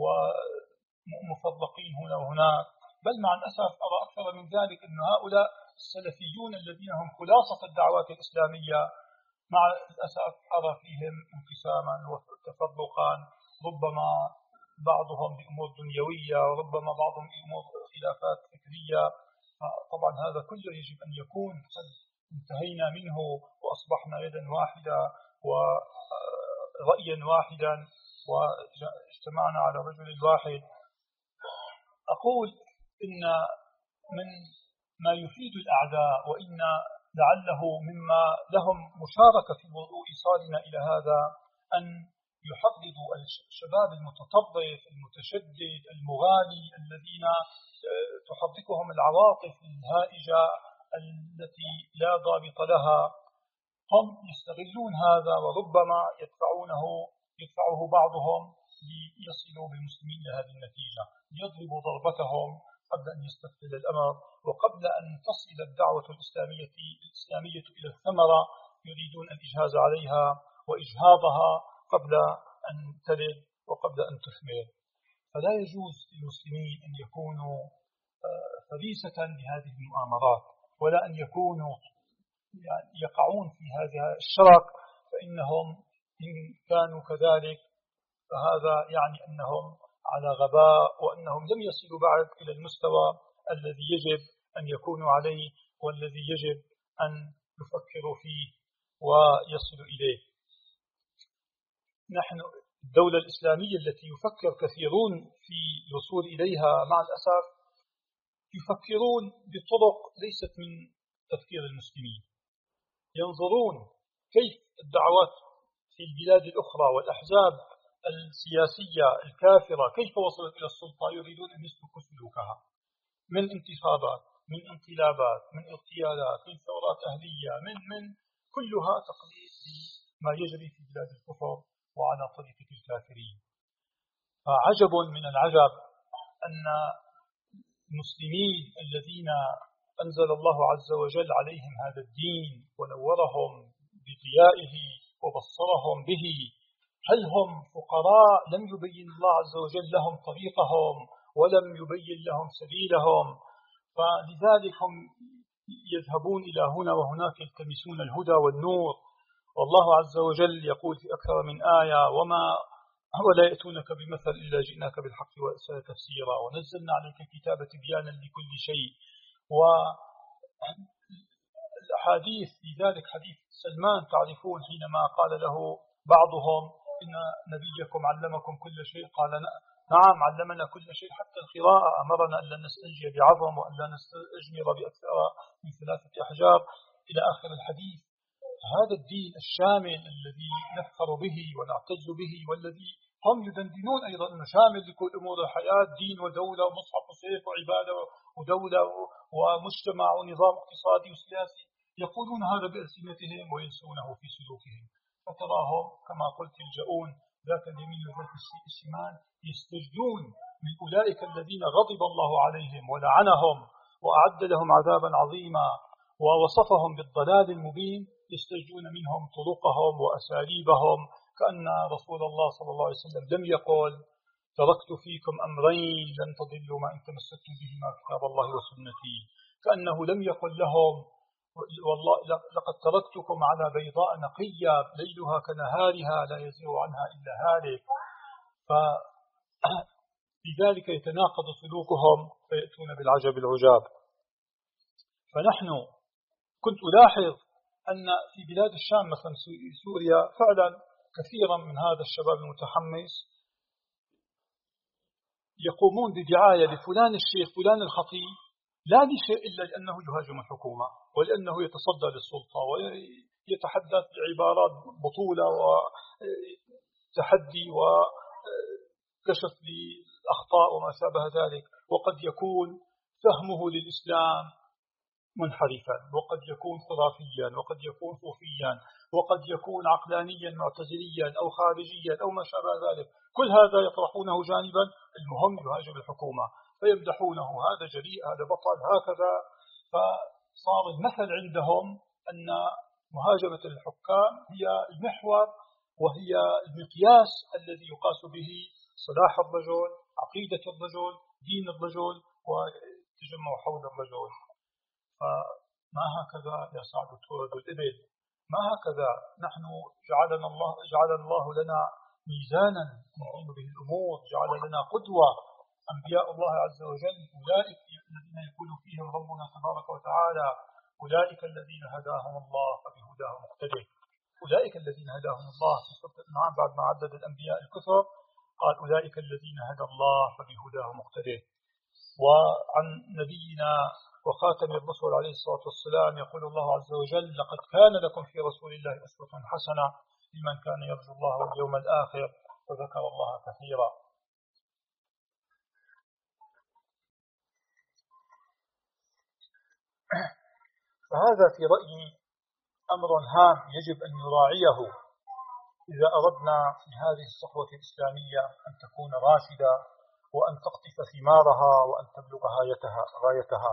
ومفرقين هنا وهناك؟ بل مع الأسف أرى أكثر من ذلك أن هؤلاء السلفيون الذين هم خلاصة الدعوات الإسلامية مع الأسف أرى فيهم انقساما وتفرقا، ربما بعضهم بأمور دنيوية وربما بعضهم بأمور خلافات فكرية. طبعا هذا كله يجب أن يكون قد انتهينا منه وأصبحنا يدا واحدة ورأيا واحدا واجتمعنا على رجل واحد. أقول إن من ما يفيد الأعداء وإن لعله مما لهم مشاركة في إيصالنا إلى هذا أن يحضدوا الشباب المتطرف المتشدد المغالي الذين تحركهم العواطف الهائجة التي لا ضابط لها. هم يستغلون هذا وربما يدفعونه يدفعه بعضهم ليصلوا بالمسلمين إلى هذه النتيجة، ليضربوا ضربتهم قبل أن يستفل الأمر وقبل أن تصل الدعوة الإسلامية الإسلامية إلى الثمرة يريدون الإجهاز عليها وإجهاضها قبل أن تلد وقبل أن تثمر. فلا يجوز للمسلمين أن يكونوا فريسة لهذه المؤامرات ولا أن يكونوا يعني يقعون في هذا الشرق، فإنهم إن كانوا كذلك فهذا يعني أنهم على غباء وأنهم لم يصلوا بعد إلى المستوى الذي يجب أن يكونوا عليه والذي يجب أن يفكروا فيه ويصلوا إليه. نحن الدولة الإسلامية التي يفكر كثيرون في الوصول إليها مع الأسف يفكرون بطرق ليست من تفكير المسلمين. ينظرون كيف الدعوات في البلاد الأخرى والأحزاب السياسية الكافرة كيف وصلت إلى السلطة، يريدون أن يسلكوا سلوكها من انتخابات من انقلابات من اغتيالات من ثورات أهلية من من كلها تقليد ما يجري في بلاد الكفر وعلى طريقة الكافرين. فعجب من العجب أن المسلمين الذين أنزل الله عز وجل عليهم هذا الدين ونورهم بضيائه وبصرهم به، هل هم فقراء لم يبين الله عز وجل لهم طريقهم ولم يبين لهم سبيلهم، فلذلك هم يذهبون إلى هنا وهناك يلتمسون الهدى والنور. والله عز وجل يقول في أكثر من آية: وما ولا يأتونك بمثل إلا جئناك بالحق وأحسن تفسيرا ونزلنا عليك الكتاب تبيانا لكل شيء. والأحاديث في ذلك حديث سلمان تعرفون حينما قال له بعضهم: إن نبيكم علمكم كل شيء، قال نعم علمنا كل شيء حتى القراءة، أمرنا أن لا نستنجي بعظم وأن لا نستجمر بأكثر من ثلاثة أحجار إلى آخر الحديث. هذا الدين الشامل الذي نفخر به ونعتز به والذي هم يدندنون أيضا أنه شامل لكل أمور الحياة، دين ودولة ومصحف وسيف وعبادة ودولة ومجتمع ونظام اقتصادي وسياسي، يقولون هذا بألسنتهم وينسونه في سلوكهم. فتراهم كما قلت يلجؤون ذات اليمين وذات الشمال، يستجدون من أولئك الذين غضب الله عليهم ولعنهم وأعد لهم عذابا عظيما ووصفهم بالضلال المبين، يستجدون منهم طرقهم وأساليبهم، كأن رسول الله صلى الله عليه وسلم لم يقل: تركت فيكم أمرين لن تضلوا ما إن تمسكتم بهما كتاب الله وسنتي. كأنه لم يقل لهم: والله لقد تركتكم على بيضاء نقية ليلها كنهارها لا يزيغ عنها إلا هالك. فلذلك يتناقض سلوكهم فيأتون بالعجب العجاب. فنحن كنت ألاحظ أن في بلاد الشام مثلا سوريا فعلا كثيرا من هذا الشباب المتحمس يقومون بدعاية لفلان الشيخ فلان الخطيب، لا لشيء إلا لأنه يهاجم الحكومة ولأنه يتصدى للسلطة ويتحدث بعبارات بطولة وتحدي وكشف للأخطاء وما شابه ذلك، وقد يكون فهمه للإسلام منحرفا، وقد يكون خرافيا، وقد يكون صوفيا، وقد يكون عقلانيا معتزليا أو خارجيا أو ما شابه ذلك. كل هذا يطرحونه جانبا، المهم يهاجم الحكومة فيمدحونه: هذا جريء، هذا بطل، هكذا. فصار المثل عندهم أن مهاجمة الحكام هي المحور وهي المقياس الذي يقاس به صلاح الرجل، عقيدة الرجل، دين الرجل، وتجمع حول الرجل. ما هكذا يا سعد تولد الإبل، ما هكذا. نحن جعلنا الله جعل الله لنا ميزانا نعين به الأمور، جعل لنا قدوة. أنبياء الله عز وجل أولئك الذين يقول فيهم ربنا تبارك وتعالى أولئك الذين هداهم الله فبهداه مقتدي. أولئك الذين هداهم الله في سورة الأنعام بعد ما عدد الأنبياء الكثر قال أولئك الذين هدى الله فبهداه مقتدي. وعن نبينا وخاتم الرسل عليه الصلاة والسلام يقول الله عز وجل لقد كان لكم في رسول الله أسوة حسنة لمن كان يرجو الله واليوم الآخر وذكر الله كثيرا. فهذا في رأيي أمر هام يجب أن نراعيه إذا أردنا لهذه الصحوة الإسلامية أن تكون راشدة وأن تقطف ثمارها وأن تبلغ غايتها غايتها.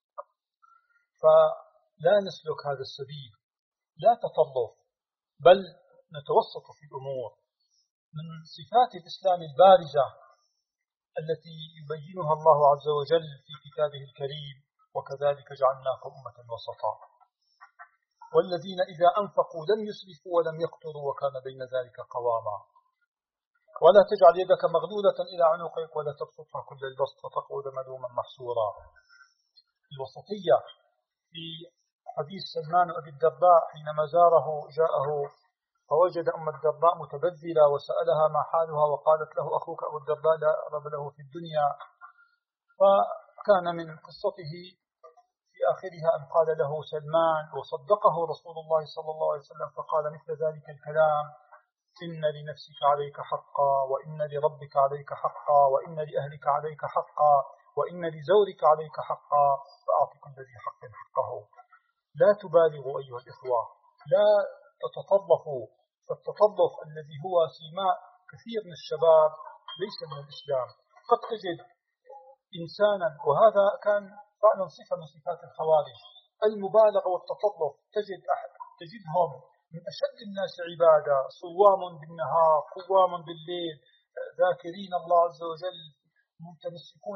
فلا نسلك هذا السبيل، لا تطرف، بل نتوسط في الأمور. من صفات الإسلام البارزة التي يبينها الله عز وجل في كتابه الكريم وكذلك جعلناكم أمة وسطا والذين إذا أنفقوا لم يسرفوا ولم يقتروا وكان بين ذلك قواما ولا تجعل يدك مغلولة إلى عنقك ولا تبسطها كل البسط فتقعد ملوما محسورا. الوسطية في حديث سلمان أبي الدرداء حينما زاره جاءه فوجد أم الدرداء متبذلة وسألها ما حالها وقالت له أخوك أبو الدرداء لا رب له في الدنيا. فكان من قصته في آخرها أن قال له سلمان وصدقه رسول الله صلى الله عليه وسلم فقال مثل ذلك الكلام إن لنفسك عليك حقا وإن لربك عليك حقا وإن لأهلك عليك حقا وإن لزورك عليك حقا فأعط كل ذي حق حقه. لا تبالغوا أيها الإخوة، لا تتطرفوا، فالتطرف الذي هو سيماء كثير من الشباب ليس من الإسلام. قد تجد إنسانا، وهذا كان فعلا صفة من صفات الخوارج، المبالغة والتطرف. تجد أحد تجدهم من أشد الناس عبادة، صوام بالنهار قوام بالليل، ذاكرين الله عز وجل، متمسكون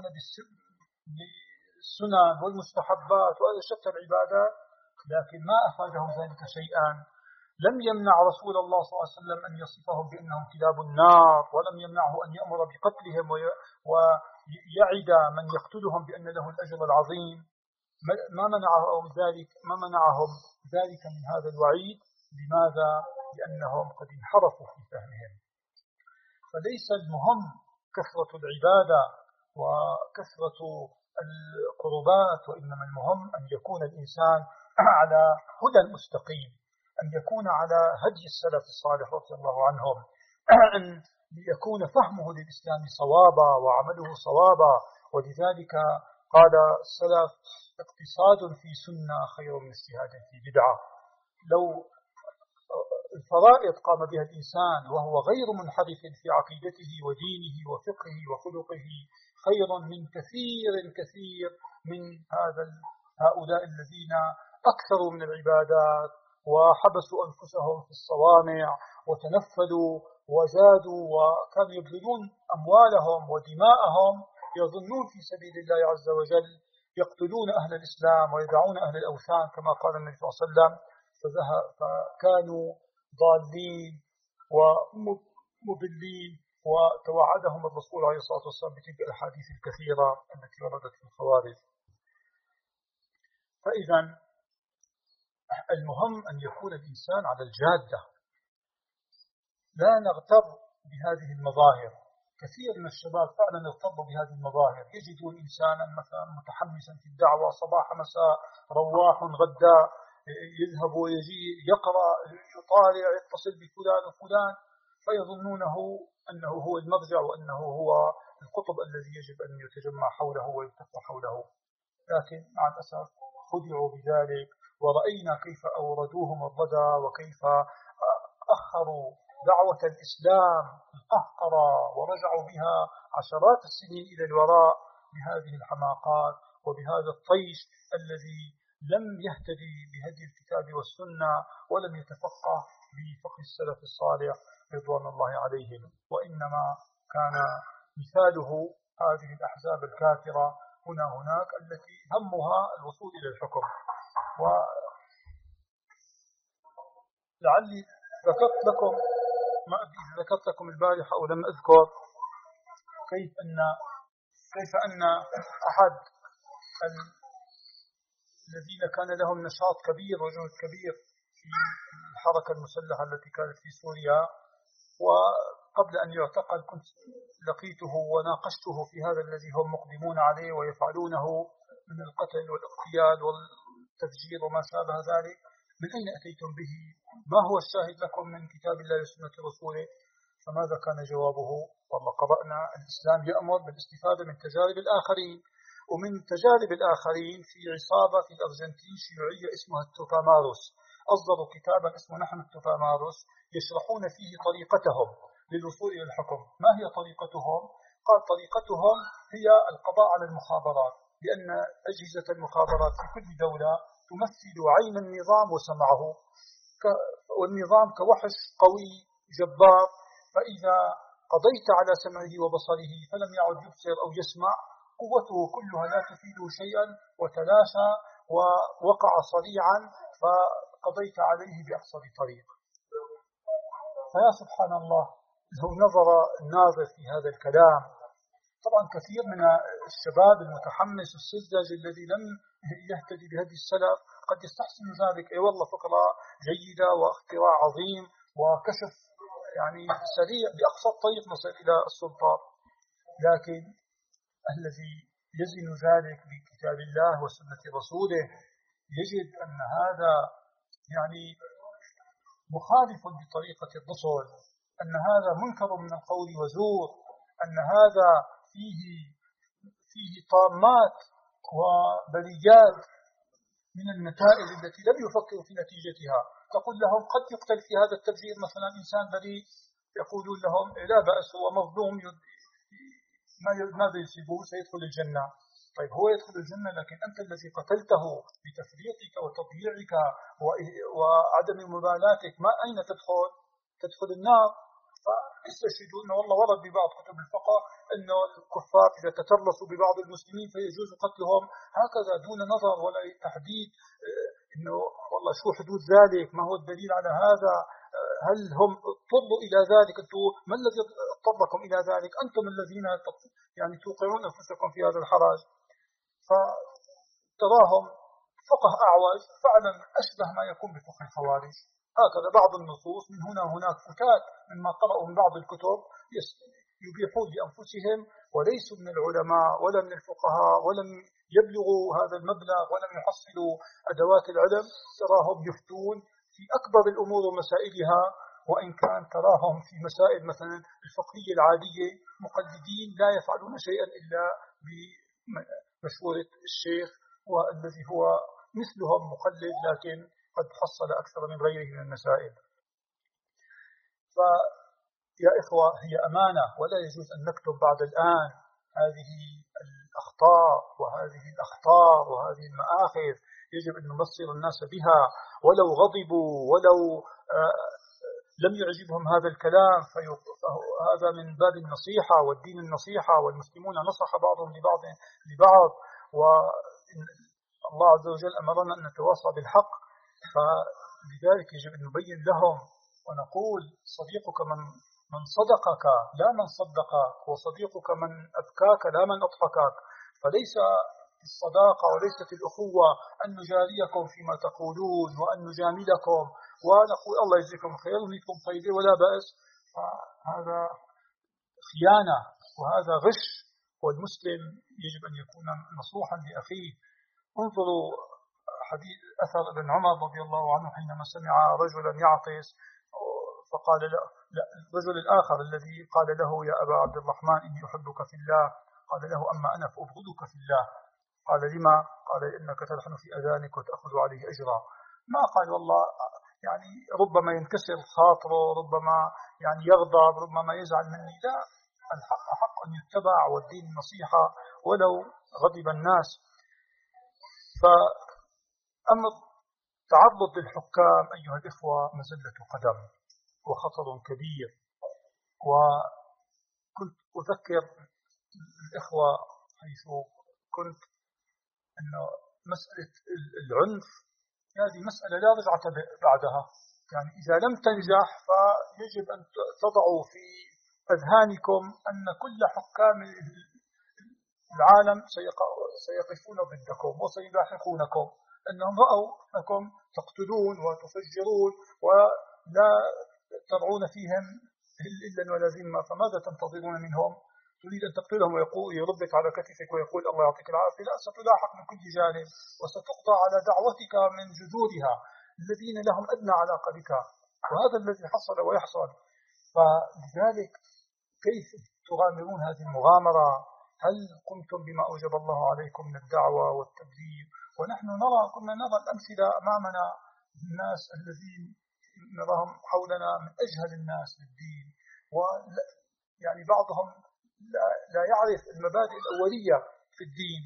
بالسنن والمستحبات وأشد العبادات، لكن ما أفادهم ذلك شيئا. لم يمنع رسول الله صلى الله عليه وسلم أن يصفهم بأنهم كلاب النار، ولم يمنعه أن يأمر بقتلهم ويعد من يقتلهم بأن له الأجر العظيم. ما منعهم ذلك ما منعهم ذلك من هذا الوعيد. لماذا؟ لأنهم قد انحرفوا في فهمهم. فليس المهم كثرة العبادة وكثرة القربات، وإنما المهم أن يكون الإنسان على هدى مستقيم، أن يكون على هدي السلف الصالح رضي الله عنهم، أن يكون فهمه للإسلام صوابا وعمله صوابا. ولذلك قال السلف اقتصاد في سنة خير من اجتهاد في بدعة. لو الفرائض قام بها الإنسان وهو غير منحرف في عقيدته ودينه وفقهه وخلقه خير من كثير كثير من هذا هؤلاء الذين أكثروا من العبادات وحبسوا أنفسهم في الصوامع وتنفلوا وزادوا وكانوا يبذلون أموالهم ودماءهم يظنون في سبيل الله عز وجل يقتلون أهل الإسلام ويدعون أهل الأوثان كما قال النبي صلى الله عليه وسلم، فكانوا ضالين ومضلين وتوعدهم الرسول عليه الصلاة والسلام بتلك الأحاديث الكثيرة التي وردت في الخوارج. فإذا المهم أن يكون الإنسان على الجادة، لا نغتر بهذه المظاهر. كثير من الشباب فعلا يغتر بهذه المظاهر، يجدون إنسانا مثلا متحمسا في الدعوة صباح مساء رواح غدا، يذهب ويجي يقرأ يطالع يتصل بفلان وفلان، فيظنونه أنه هو المرجع وأنه هو القطب الذي يجب أن يتجمع حوله ويلتف حوله. لكن مع الأسف خدعوا بذلك، ورأينا كيف أوردوهم الردى وكيف أخروا دعوة الإسلام القهقرة ورجعوا بها عشرات السنين إلى الوراء بهذه الحماقات وبهذا الطيش الذي لم يهتدي بهدي الكتاب والسنة ولم يتفقه بفقه السلف الصالح رضوان الله عليهم، وإنما كان مثاله هذه الأحزاب الكافرة هنا هناك التي همها الوصول إلى الحكم. ولعلي ذكرت لكم، ما أدري ذكرت لكم البارحة أو لم أذكر، كيف أن كيف أن أحد الذين كان لهم نشاط كبير وجهد كبير في الحركة المسلحة التي كانت في سوريا، وقبل أن يعتقل كنت لقيته وناقشته في هذا الذي هم مقدمون عليه ويفعلونه من القتل والاغتيال والتفجير وما شابه ذلك. من أين أتيتم به؟ ما هو الشاهد لكم من كتاب الله وسنة رسوله؟ فماذا كان جوابه؟ والله قرأنا الإسلام يأمر بالاستفادة من تجارب الآخرين، ومن تجارب الآخرين في عصابة في الأرجنتين شيوعية اسمها التوفاماروس، أصدروا كتابا اسمه نحن التوفاماروس، يشرحون فيه طريقتهم للوصول إلى الحكم. ما هي طريقتهم؟ قال طريقتهم هي القضاء على المخابرات، لأن أجهزة المخابرات في كل دولة تمثل عين النظام وسمعه، والنظام كوحش قوي جبار، فإذا قضيت على سمعه وبصره فلم يعد يبصر أو يسمع، قوته كلها لا تفيده شيئا وتلاشى ووقع صريعا، فقضيت عليه بأحسن طريق. فيا سبحان الله، لو نظر الناظر في هذا الكلام، طبعا كثير من الشباب المتحمس السذج الذي لم يهتدي بهدي السلف قد يستحسن ذلك، اي والله فكرة جيدة واختراع عظيم وكشف يعني سريع بأقصى الطريق نصل إلى السلطة، لكن الذي يزن ذلك بكتاب الله وسنة رسوله يجد أن هذا يعني مخالف بطريقة الرسل، أن هذا منكر من القول وزور، أن هذا فيه فيه طامات وبليات من النتائج التي لم يفكروا في نتيجتها. تقول لهم قد يقتل في هذا التفجير مثلا إنسان بريء، يقولون لهم لا بأس، هو مظلوم ماذا يصيبه؟ سيدخل الجنة. طيب هو يدخل الجنة، لكن أنت الذي قتلته بتفريطك وتضييعك وعدم مبالاتك، ما أين تدخل؟ تدخل النار. فاستشهدوا أنه والله ورد ببعض كتب الفقه أنه الكفار إذا تترسوا ببعض المسلمين فيجوز قتلهم هكذا دون نظر ولا تحديد أنه والله شو حدود ذلك، ما هو الدليل على هذا، هل هم اضطروا إلى ذلك؟ أنتم ما الذي اضطركم إلى ذلك؟ أنتم الذين يعني توقعون أنفسكم في هذا الحرج. فتراهم فقه أعوج فعلا أشبه ما يكون بفقه الخوارج. هكذا بعض النصوص من هنا هناك فتات مما قرأوا من بعض الكتب يبيحون لأنفسهم، وليسوا من العلماء ولا من الفقهاء ولم يبلغوا هذا المبلغ ولم يحصلوا أدوات العلم، تراهم يفتون في أكبر الأمور ومسائلها، وإن كان تراهم في مسائل مثلا الفقهية العادية مقلدين لا يفعلون شيئا إلا بمشورة الشيخ، والذي هو مثلهم مقلد لكن قد حصل أكثر من غيره من المسائل. فيا إخوة، هي أمانة ولا يجوز أن نكتب بعد الآن هذه الأخطاء وهذه الأخطاء وهذه المآخذ، يجب أن نبصر الناس بها ولو غضبوا ولو آه لم يعجبهم هذا الكلام، فهذا من باب النصيحة والدين النصيحة، والمسلمون نصح بعضهم لبعض لبعض، والله عز وجل أمرنا أن نتواصى بالحق، فلذلك يجب أن نبين لهم ونقول صديقك من من صدقك لا من صدقك، وصديقك من أبكاك لا من أضحكك. فليس الصداقة وليست الأخوة أن نجاريكم فيما تقولون وأن نجاملكم ونقول الله يجزيكم خير ونيتكم طيبة ولا بأس، هذا خيانة وهذا غش، والمسلم يجب أن يكون نصوحا لأخيه. انظروا حديث أثر ابن عمر رضي الله عنه حينما سمع رجلا يعطس فقال له الرجل الآخر الذي قال له يا أبا عبد الرحمن إني أحبك في الله، قال له أما أنا فأبغضك في الله. قال لما؟ قال إنك تلحن في أذانك وتأخذ عليه أجرا. ما قال والله يعني ربما ينكسر خاطره، ربما يعني يغضب، ربما يزعل مني، لا، الحق حق أن يتبع والدين النصيحة ولو غضب الناس. فأمر تعرض للحكام أيها الإخوة مزلة قدم وخطر كبير، وكنت أذكر الإخوة حيث كنت أنه مسألة العنف هذه مسألة لا رجعة بعدها. يعني إذا لم تنجح فيجب أن تضعوا في أذهانكم أن كل حكام العالم سيقفون ضدكم وسيلاحقونكم، أنهم رأوا أنكم تقتلون وتفجرون ولا ترعون فيهم إلا ولا ذمة، فماذا تنتظرون منهم؟ تريد أن تقتلهم ويقول يربط على كتفك ويقول الله يعطيك العافية؟ لا، ستلاحق من كل جانب وستقطع على دعوتك من جذورها الذين لهم أدنى علاقة بك، وهذا الذي حصل ويحصل. فلذلك كيف تغامرون هذه المغامرة؟ هل قمتم بما أوجب الله عليكم من الدعوة والتبليغ؟ ونحن نرى كنا نرى الأمثلة أمامنا، الناس الذين نراهم حولنا من أجهل الناس بالدين، ويعني بعضهم لا, لا يعرف المبادئ الأولية في الدين.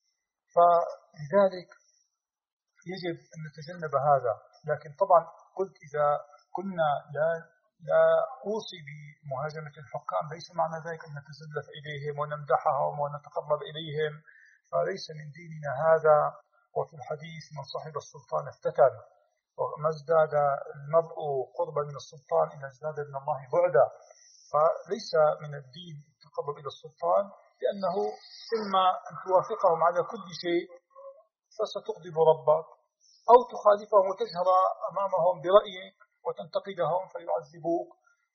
فلذلك يجب أن نتجنب هذا. لكن طبعا قلت إذا كنا لا لا أوصي بمهاجمة الحكام ليس معنى ذلك أن نتزلف إليهم ونمدحهم ونتقرب إليهم، فليس من ديننا هذا. وفي الحديث من صحب السلطان افتتن، وما ازداد المرء قربا من السلطان إلا ازداد من الله بعدا. فليس من الدين التقرب إلى السلطان، لأنه إما أن توافقهم على كل شيء فستغضب ربك، أو تخالفهم وتجهر أمامهم برأيك وتنتقدهم فيعذبوك.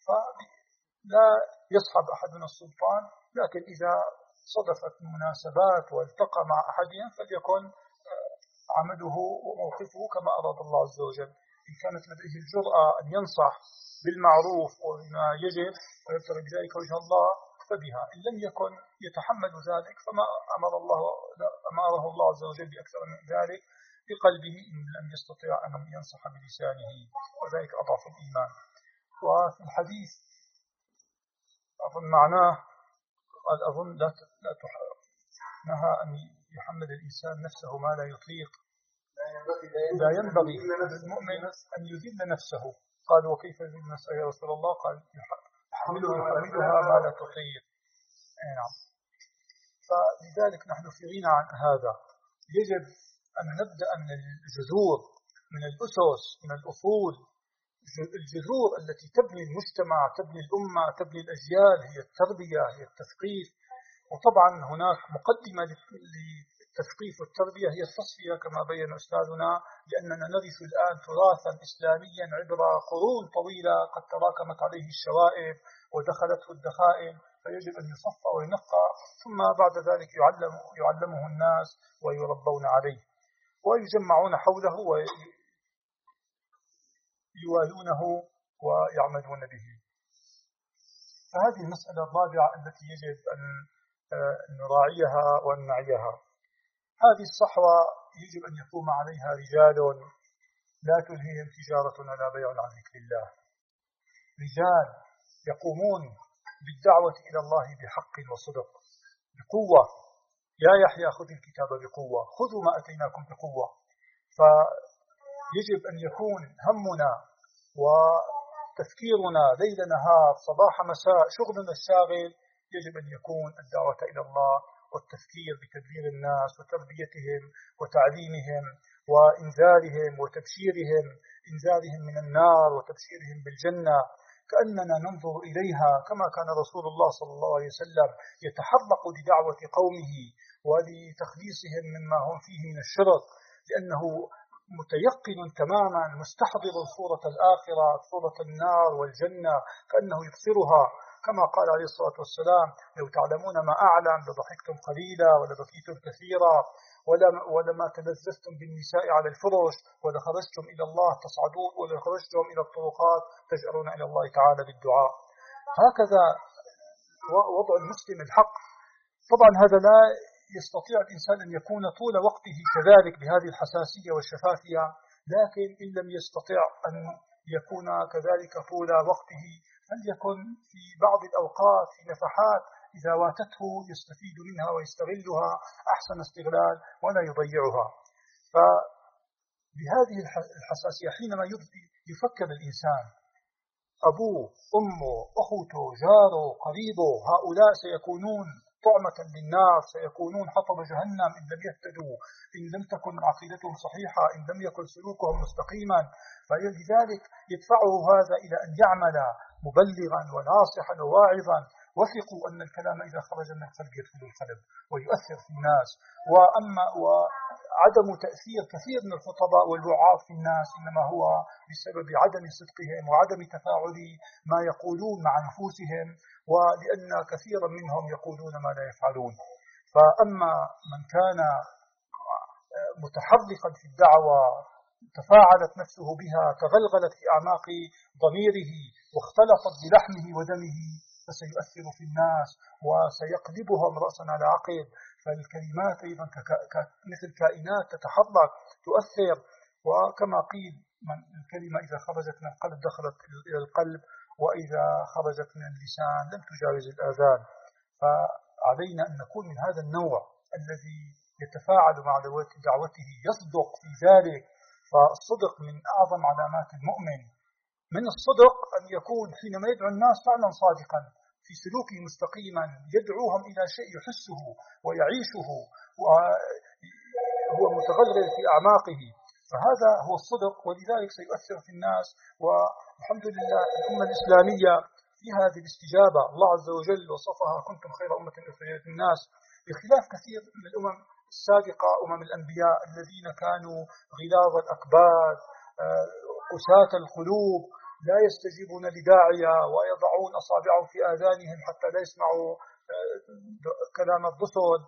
فلا يصحب أحدنا السلطان، لكن إذا صدفت المناسبات والتقى مع أحدهم فليكن عمله وموقفه كما أراد الله عز وجل. إن كانت لديه الجرأة أن ينصح بالمعروف وما يجب ويبتغي بذلك وجه الله فبها، إن لم يكن يتحمل ذلك فما أمر الله أمره الله عز وجل بأكثر من ذلك بقلبه إن لم يستطيع أن ينصح بلسانه، وذلك أضعف الإيمان. وفي الحديث أظن معناه قال أظن لا لا نهى أن يحمل الإنسان نفسه ما لا يطيق، لا ينبغي للمؤمن أن يذل نفسه. قال وكيف يذل نفسه يا رسول الله؟ قال يحمله يحملها ما لا تطيق. نعم. فلذلك نحن في غنى عن هذا. يجب أن نبدأ من الجذور، من الأسس، من الأصول. الجذور التي تبني المجتمع، تبني الأمة، تبني الأجيال هي التربية، هي التثقيف. وطبعا هناك مقدمة للتثقيف والتربية هي التصفية كما بين أستاذنا، لأننا نرث الآن تراثا إسلاميا عبر قرون طويلة قد تراكمت عليه الشوائب ودخلته الدخائل، فيجب أن يصفى وينقى، ثم بعد ذلك يعلم يعلمه الناس ويربون عليه ويجمعون حوله ويوالونه ويعملون به. فهذه المسألة الرابعة التي يجب أن نراعيها وأن نعيها. هذه الصحوة يجب أن يقوم عليها رجال لا تلهيهم تجارة ولا بيع عن ذكر الله، رجال يقومون بالدعوة إلى الله بحق وصدق بقوة. يا يحيى خذ الكتاب بقوة، خذوا ما أتيناكم بقوة. فيجب أن يكون همنا وتفكيرنا ليل نهار صباح مساء، شغلنا الشاغل يجب أن يكون الدعوة إلى الله والتفكير بتدبير الناس وتربيتهم وتعليمهم وإنذارهم وتبشيرهم، إنذارهم من النار وتبشيرهم بالجنة، كأننا ننظر إليها كما كان رسول الله صلى الله عليه وسلم يتحرق لدعوة قومه ولتخليصهم مما هم فيه من الشرك، لأنه متيقن تماما مستحضر صورة الآخرة، صورة النار والجنة كأنه يبصرها، كما قال عليه الصلاة والسلام لو تعلمون ما أعلم لضحكتم قليلا ولبكيتم كثيرا ولما تلذذتم بالنساء على الفرش ولخرجتم إلى الله تصعدون ولخرجتم إلى الطرقات تجأرون إلى الله تعالى بالدعاء. هكذا وضع المسلم الحق. طبعا هذا لا يستطيع الإنسان أن يكون طول وقته كذلك بهذه الحساسية والشفافية، لكن إن لم يستطع أن يكون كذلك طول وقته فليكن في بعض الأوقات في نفحات إذا واتته يستفيد منها ويستغلها أحسن استغلال ولا يضيعها. فبهذه الحساسية حينما يفكر الإنسان أبوه، أمه، أخوته، جاره، قريبه، هؤلاء سيكونون طعمة للنار، سيكونون حطب جهنم إن لم يهتدوا، إن لم تكن عقيدتهم صحيحة، إن لم يكن سلوكهم مستقيما. فلذلك يدفعه هذا إلى أن يعمل مبلغا وناصحا وواعظا. وثقوا أن الكلام إذا خرج من القلب يدخل القلب ويؤثر في الناس. وأما وعدم تأثير كثير من الخطباء والوعاظ في الناس إنما هو بسبب عدم صدقهم وعدم تفاعل ما يقولون مع نفوسهم، ولأن كثيرا منهم يقولون ما لا يفعلون. فأما من كان متحرقا في الدعوة تفاعلت نفسه بها، تغلغلت في أعماق ضميره واختلطت بلحمه ودمه، فسيؤثر في الناس وسيقلبهم رأسا على عقب. فالكلمات أيضا مثل كائنات تتحرك تؤثر، وكما قيل من الكلمة إذا خرجت من القلب دخلت إلى القلب، وإذا خرجت من اللسان لم تجاوز الآذان. فعلينا أن نكون من هذا النوع الذي يتفاعل مع دعوته، يصدق في ذلك. فالصدق من أعظم علامات المؤمن. من الصدق أن يكون حينما يدعو الناس فعلا صادقا في سلوكه مستقيما، يدعوهم إلى شيء يحسه ويعيشه وهو متغلغل في أعماقه، فهذا هو الصدق، ولذلك سيؤثر في الناس. والحمد لله الأمة الإسلامية في هذه الاستجابة الله عز وجل وصفها كنتم خير أمة أخرجت للناس، بخلاف كثير من الأمم السابقة أمم الأنبياء الذين كانوا غلاظ الأكباد قساة القلوب، لا يستجيبون لداعية ويضعون أصابعهم في آذانهم حتى لا يسمعوا كلام الرسل،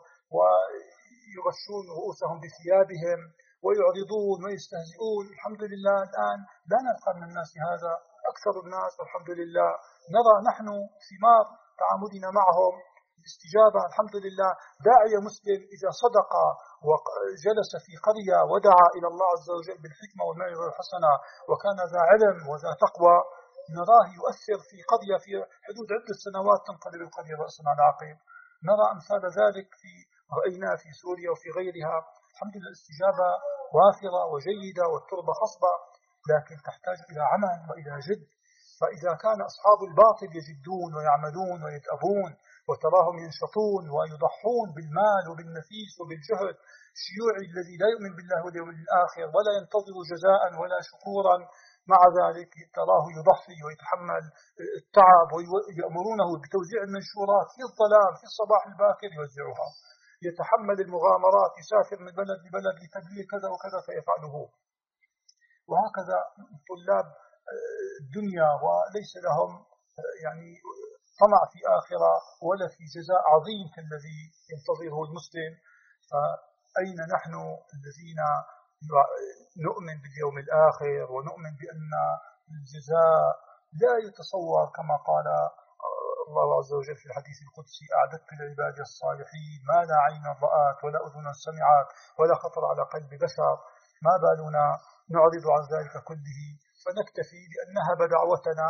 ويغشون رؤوسهم بثيابهم ويعرضون ويستهزئون. الحمد لله الآن لا نلقى من الناس هذا، أكثر الناس والحمد لله نرى نحن ثمار تعاملنا معهم الاستجابة. الحمد لله داعية مسلم إذا صدق وجلس في قرية ودعا إلى الله عز وجل بالحكمة والموعظة الحسنة وكان ذا علم وذا تقوى، نراه يؤثر في قرية في حدود عدة سنوات تنقلب القرية رأسا على عقب. نرى أمثال ذلك في رأينا في سوريا وفي غيرها. الحمد لله الاستجابة وافرة وجيدة والتربة خصبة، لكن تحتاج إلى عمل وإلى جد. فإذا كان أصحاب الباطل يجدون ويعملون ويتأبون وتراهم ينشطون ويضحون بالمال وبالنفيس وبالجهد، الشيوعي الذي لا يؤمن بالله واليوم الآخر ولا ينتظر جزاء ولا شكورا، مع ذلك تراه يضحي ويتحمل التعب، ويأمرونه بتوزيع المنشورات في الظلام في الصباح الباكر يوزعها، يتحمل المغامرات، يسافر من بلد لبلد لتبليغ كذا وكذا فيفعله. وهكذا طلاب الدنيا وليس لهم يعني طمع في آخرة ولا في جزاء عظيم كالذي ينتظره المسلم. فأين نحن الذين نؤمن باليوم الآخر ونؤمن بأن الجزاء لا يتصور كما قال الله عز وجل في الحديث القدسي: أعددت لعبادي الصالحين ما لا عين رأت ولا أذن سمعت ولا خطر على قلب بشر. ما بالنا نعرض عن ذلك كله فنكتفي بأن نهب دعوتنا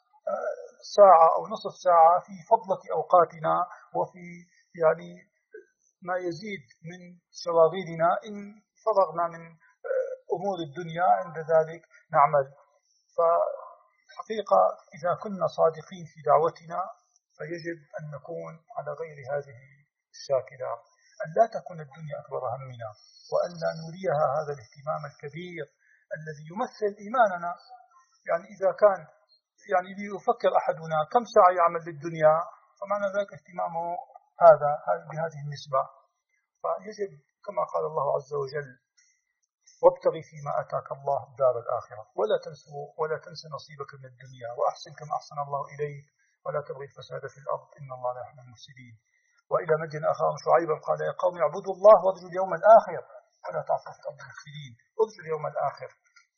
ساعة أو نصف ساعة في فضلة أوقاتنا وفي يعني ما يزيد من شواغلنا، إن فرغنا من أمور الدنيا عند ذلك نعمل. فحقيقة إذا كنا صادقين في دعوتنا فيجب أن نكون على غير هذه الشاكلة، أن لا تكون الدنيا أكبر همنا، وأن لا نريها هذا الاهتمام الكبير الذي يمثل إيماننا. يعني إذا كان يعني ليفكر أحدنا كم ساعة يعمل للدنيا، فمعنى ذلك اهتمامه هذا بهذه النسبة. فيجب كما قال الله عز وجل: وابتغي فيما آتاك الله الدار الآخرة ولا تنسوا ولا تنس نصيبك من الدنيا وأحسن كما أحسن الله إليك ولا تبغي الفساد في الأرض إن الله لا يحب المفسدين. وإلى مدين أخاهم شعيبا قال: يا قوم اعبدوا الله وارجوا اليوم الآخر ولا تعصوا في الأرض مفسدين. ارجوا اليوم الآخر.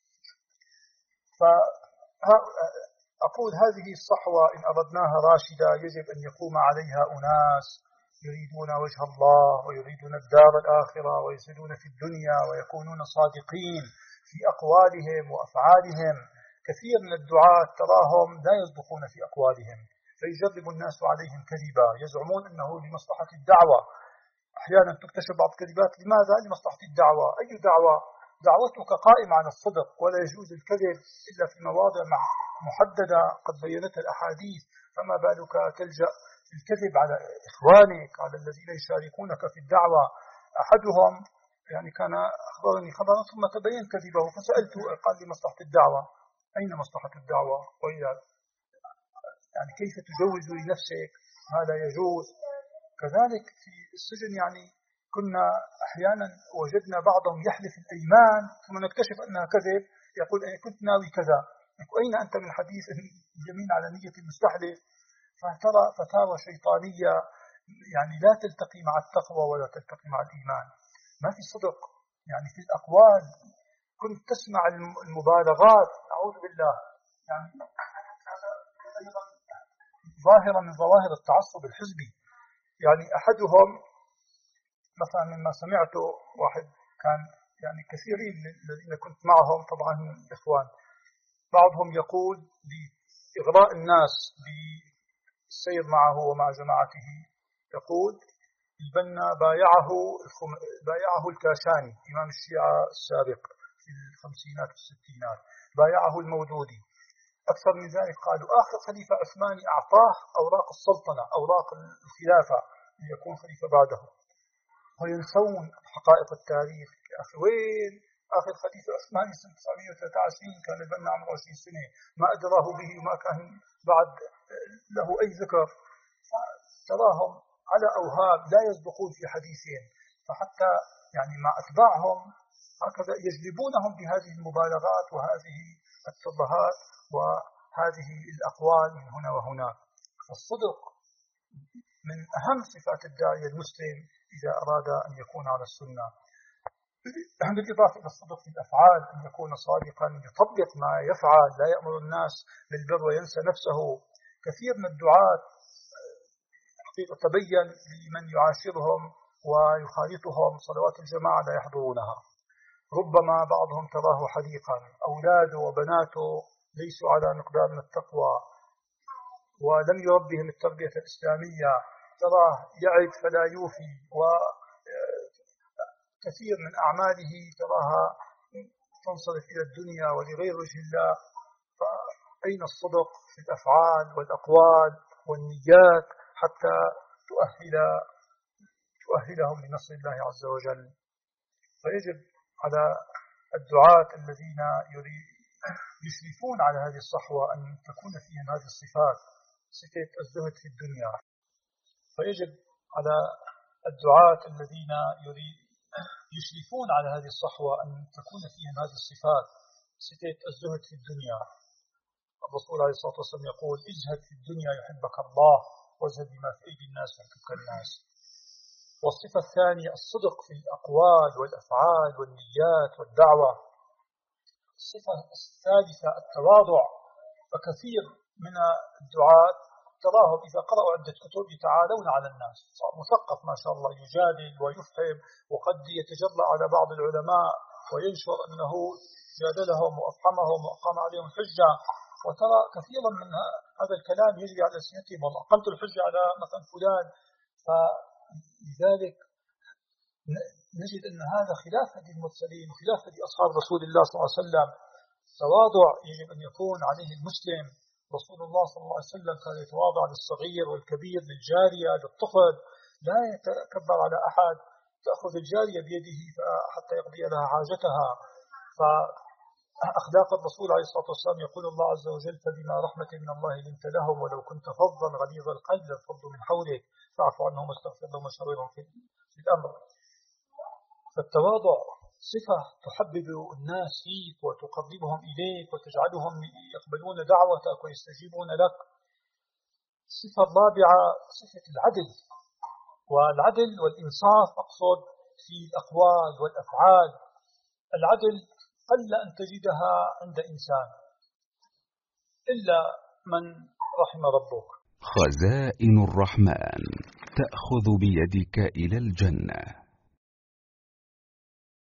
فأقول هذه الصحوة إن أردناها راشدة يجب أن يقوم عليها أناس يريدون وجه الله ويريدون الدار الآخرة ويزيدون في الدنيا ويكونون صادقين في أقوالهم وأفعالهم. كثير من الدعاة تراهم لا يصدقون في أقوالهم، فيجرب الناس عليهم كذبا يزعمون أنه لمصلحة الدعوة. أحيانا تكتشف بعض الكذبات. لماذا؟ لمصلحة الدعوة. أي دعوة؟ دعوتك قائمة على الصدق ولا يجوز الكذب إلا في مواضع محددة قد بينتها الأحاديث، فما بالك تلجأ في الكذب على إخوانك، على الذين يشاركونك في الدعوة. أحدهم يعني كان أخبرني خبرا ثم تبين كذبه، فسألته قال لي مصلحة الدعوة؟ أين مصلحة الدعوة؟ وإلى يعني كيف تجوز لنفسك ما لا يجوز؟ كذلك في السجن يعني كنا أحيانا وجدنا بعضهم يحلف الأيمان ثم نكتشف أنها كذب، يقول أنا كنت ناوي كذا. أين أنت من حديث اليمين على نية المستحلف؟ فترى فتاوى شيطانية يعني لا تلتقي مع التقوى ولا تلتقي مع الإيمان. ما في صدق يعني في الأقوال. كنت تسمع المبالغات، أعوذ بالله، يعني أيضا ظاهرة من ظواهر التعصب الحزبي. يعني أحدهم مثلا مما سمعته، واحد كان يعني كثيرين الذين كنت معهم طبعا إخوان، بعضهم يقول لإغراء الناس بالسير معه ومع جماعته، يقول البنا بايعه بايعه الكاشاني إمام الشيعة السابق في الخمسينات والستينات، بايعه المودودي. أكثر من ذلك قالوا آخر خليفة عثماني أعطاه أوراق السلطنة، أوراق الخلافة ليكون خليفة بعده، وينسون حقائق التاريخ. يا أخي وين آخر خليفة عثماني سنة تسعمئة وثلاثة وعشرين كان البنا عمره عشرين سنة، ما أدراه به وما كان بعد له أي ذكر. تراهم على أوهام لا يصدقون في حديثهم، فحتى يعني مع أتباعهم هكذا يجلبونهم بهذه المبالغات وهذه الترهات وهذه الأقوال من هنا وهناك. الصدق من أهم صفات الداعية المسلم إذا أراد أن يكون على السنة، بالإضافة إلى الصدق في الأفعال، أن يكون صادقا يطبق ما يفعل، لا يأمر الناس بالبر وينسى نفسه. كثير من الدعاة حقيقة تبين لمن يعاشرهم ويخالطهم صلوات الجماعة لا يحضرونها، ربما بعضهم تراه حديقا، أولاده وبناته ليسوا على مقدار من التقوى ولم يربهم التربية الإسلامية، تراه يعد فلا يوفي، وكثير من أعماله تراها تنصرف إلى الدنيا ولغير وجه الله. فأين الصدق في الأفعال والأقوال والنيات حتى تؤهل تؤهلهم لنصر الله عز وجل؟ فيجب على الدعاة الذين يشرفون على هذه الصحوة أن تكون فيهم هذه الصفات، صفة الزهد في الدنيا. فيجب على الدعاة الذين يشرفون على هذه الصحوة أن تكون فيهم هذه الصفات، صفة الزهد في الدنيا. الرسول عليه الصلاة والسلام يقول اجهد في الدنيا يحبك الله، وازهد بما في أيدي الناس يحبك الناس. والصفة الثانية الصدق في الأقوال والأفعال والنيات والدعوة. الصفة الثالثة التواضع. فكثير من الدعاة تراهم إذا قرأوا عدة كتب يتعالون على الناس، مثقف ما شاء الله، يجادل ويفهم، وقد يتجرأ على بعض العلماء وينشر أنه جادلهم وأفحمهم وأقام عليهم الحجة، وترى كثيرا من هذا الكلام يجري على ألسنتهم، والله أقمت الحجة على مثلا فلان. فلذلك نجد أن هذا خلاف هدي المرسلين وخلاف هدي أصحاب رسول الله صلى الله عليه وسلم. تواضع يجب أن يكون عليه المسلم. رسول الله صلى الله عليه وسلم كان يتواضع للصغير والكبير، للجارية للطفل، لا يتكبر على أحد. تأخذ الجارية بيده حتى يقضي لها حاجتها. فأخلاق الرسول عليه الصلاة والسلام يقول الله عز وجل فبما رحمة من الله لنت لهم ولو كنت فظا غليظ القلب لانفضوا من حولك فاعف عنهم واستغفر لهم وشاورهم في الأمر. فالتواضع صفة تحبب الناس فيك وتقربهم إليك وتجعلهم يقبلون دعوتك ويستجيبون لك. الصفة الرابعة صفة العدل، والعدل والإنصاف أقصد في الأقوال والأفعال. العدل قل أن تجدها عند إنسان إلا من رحم ربك. خزائن الرحمن تأخذ بيدك إلى الجنة.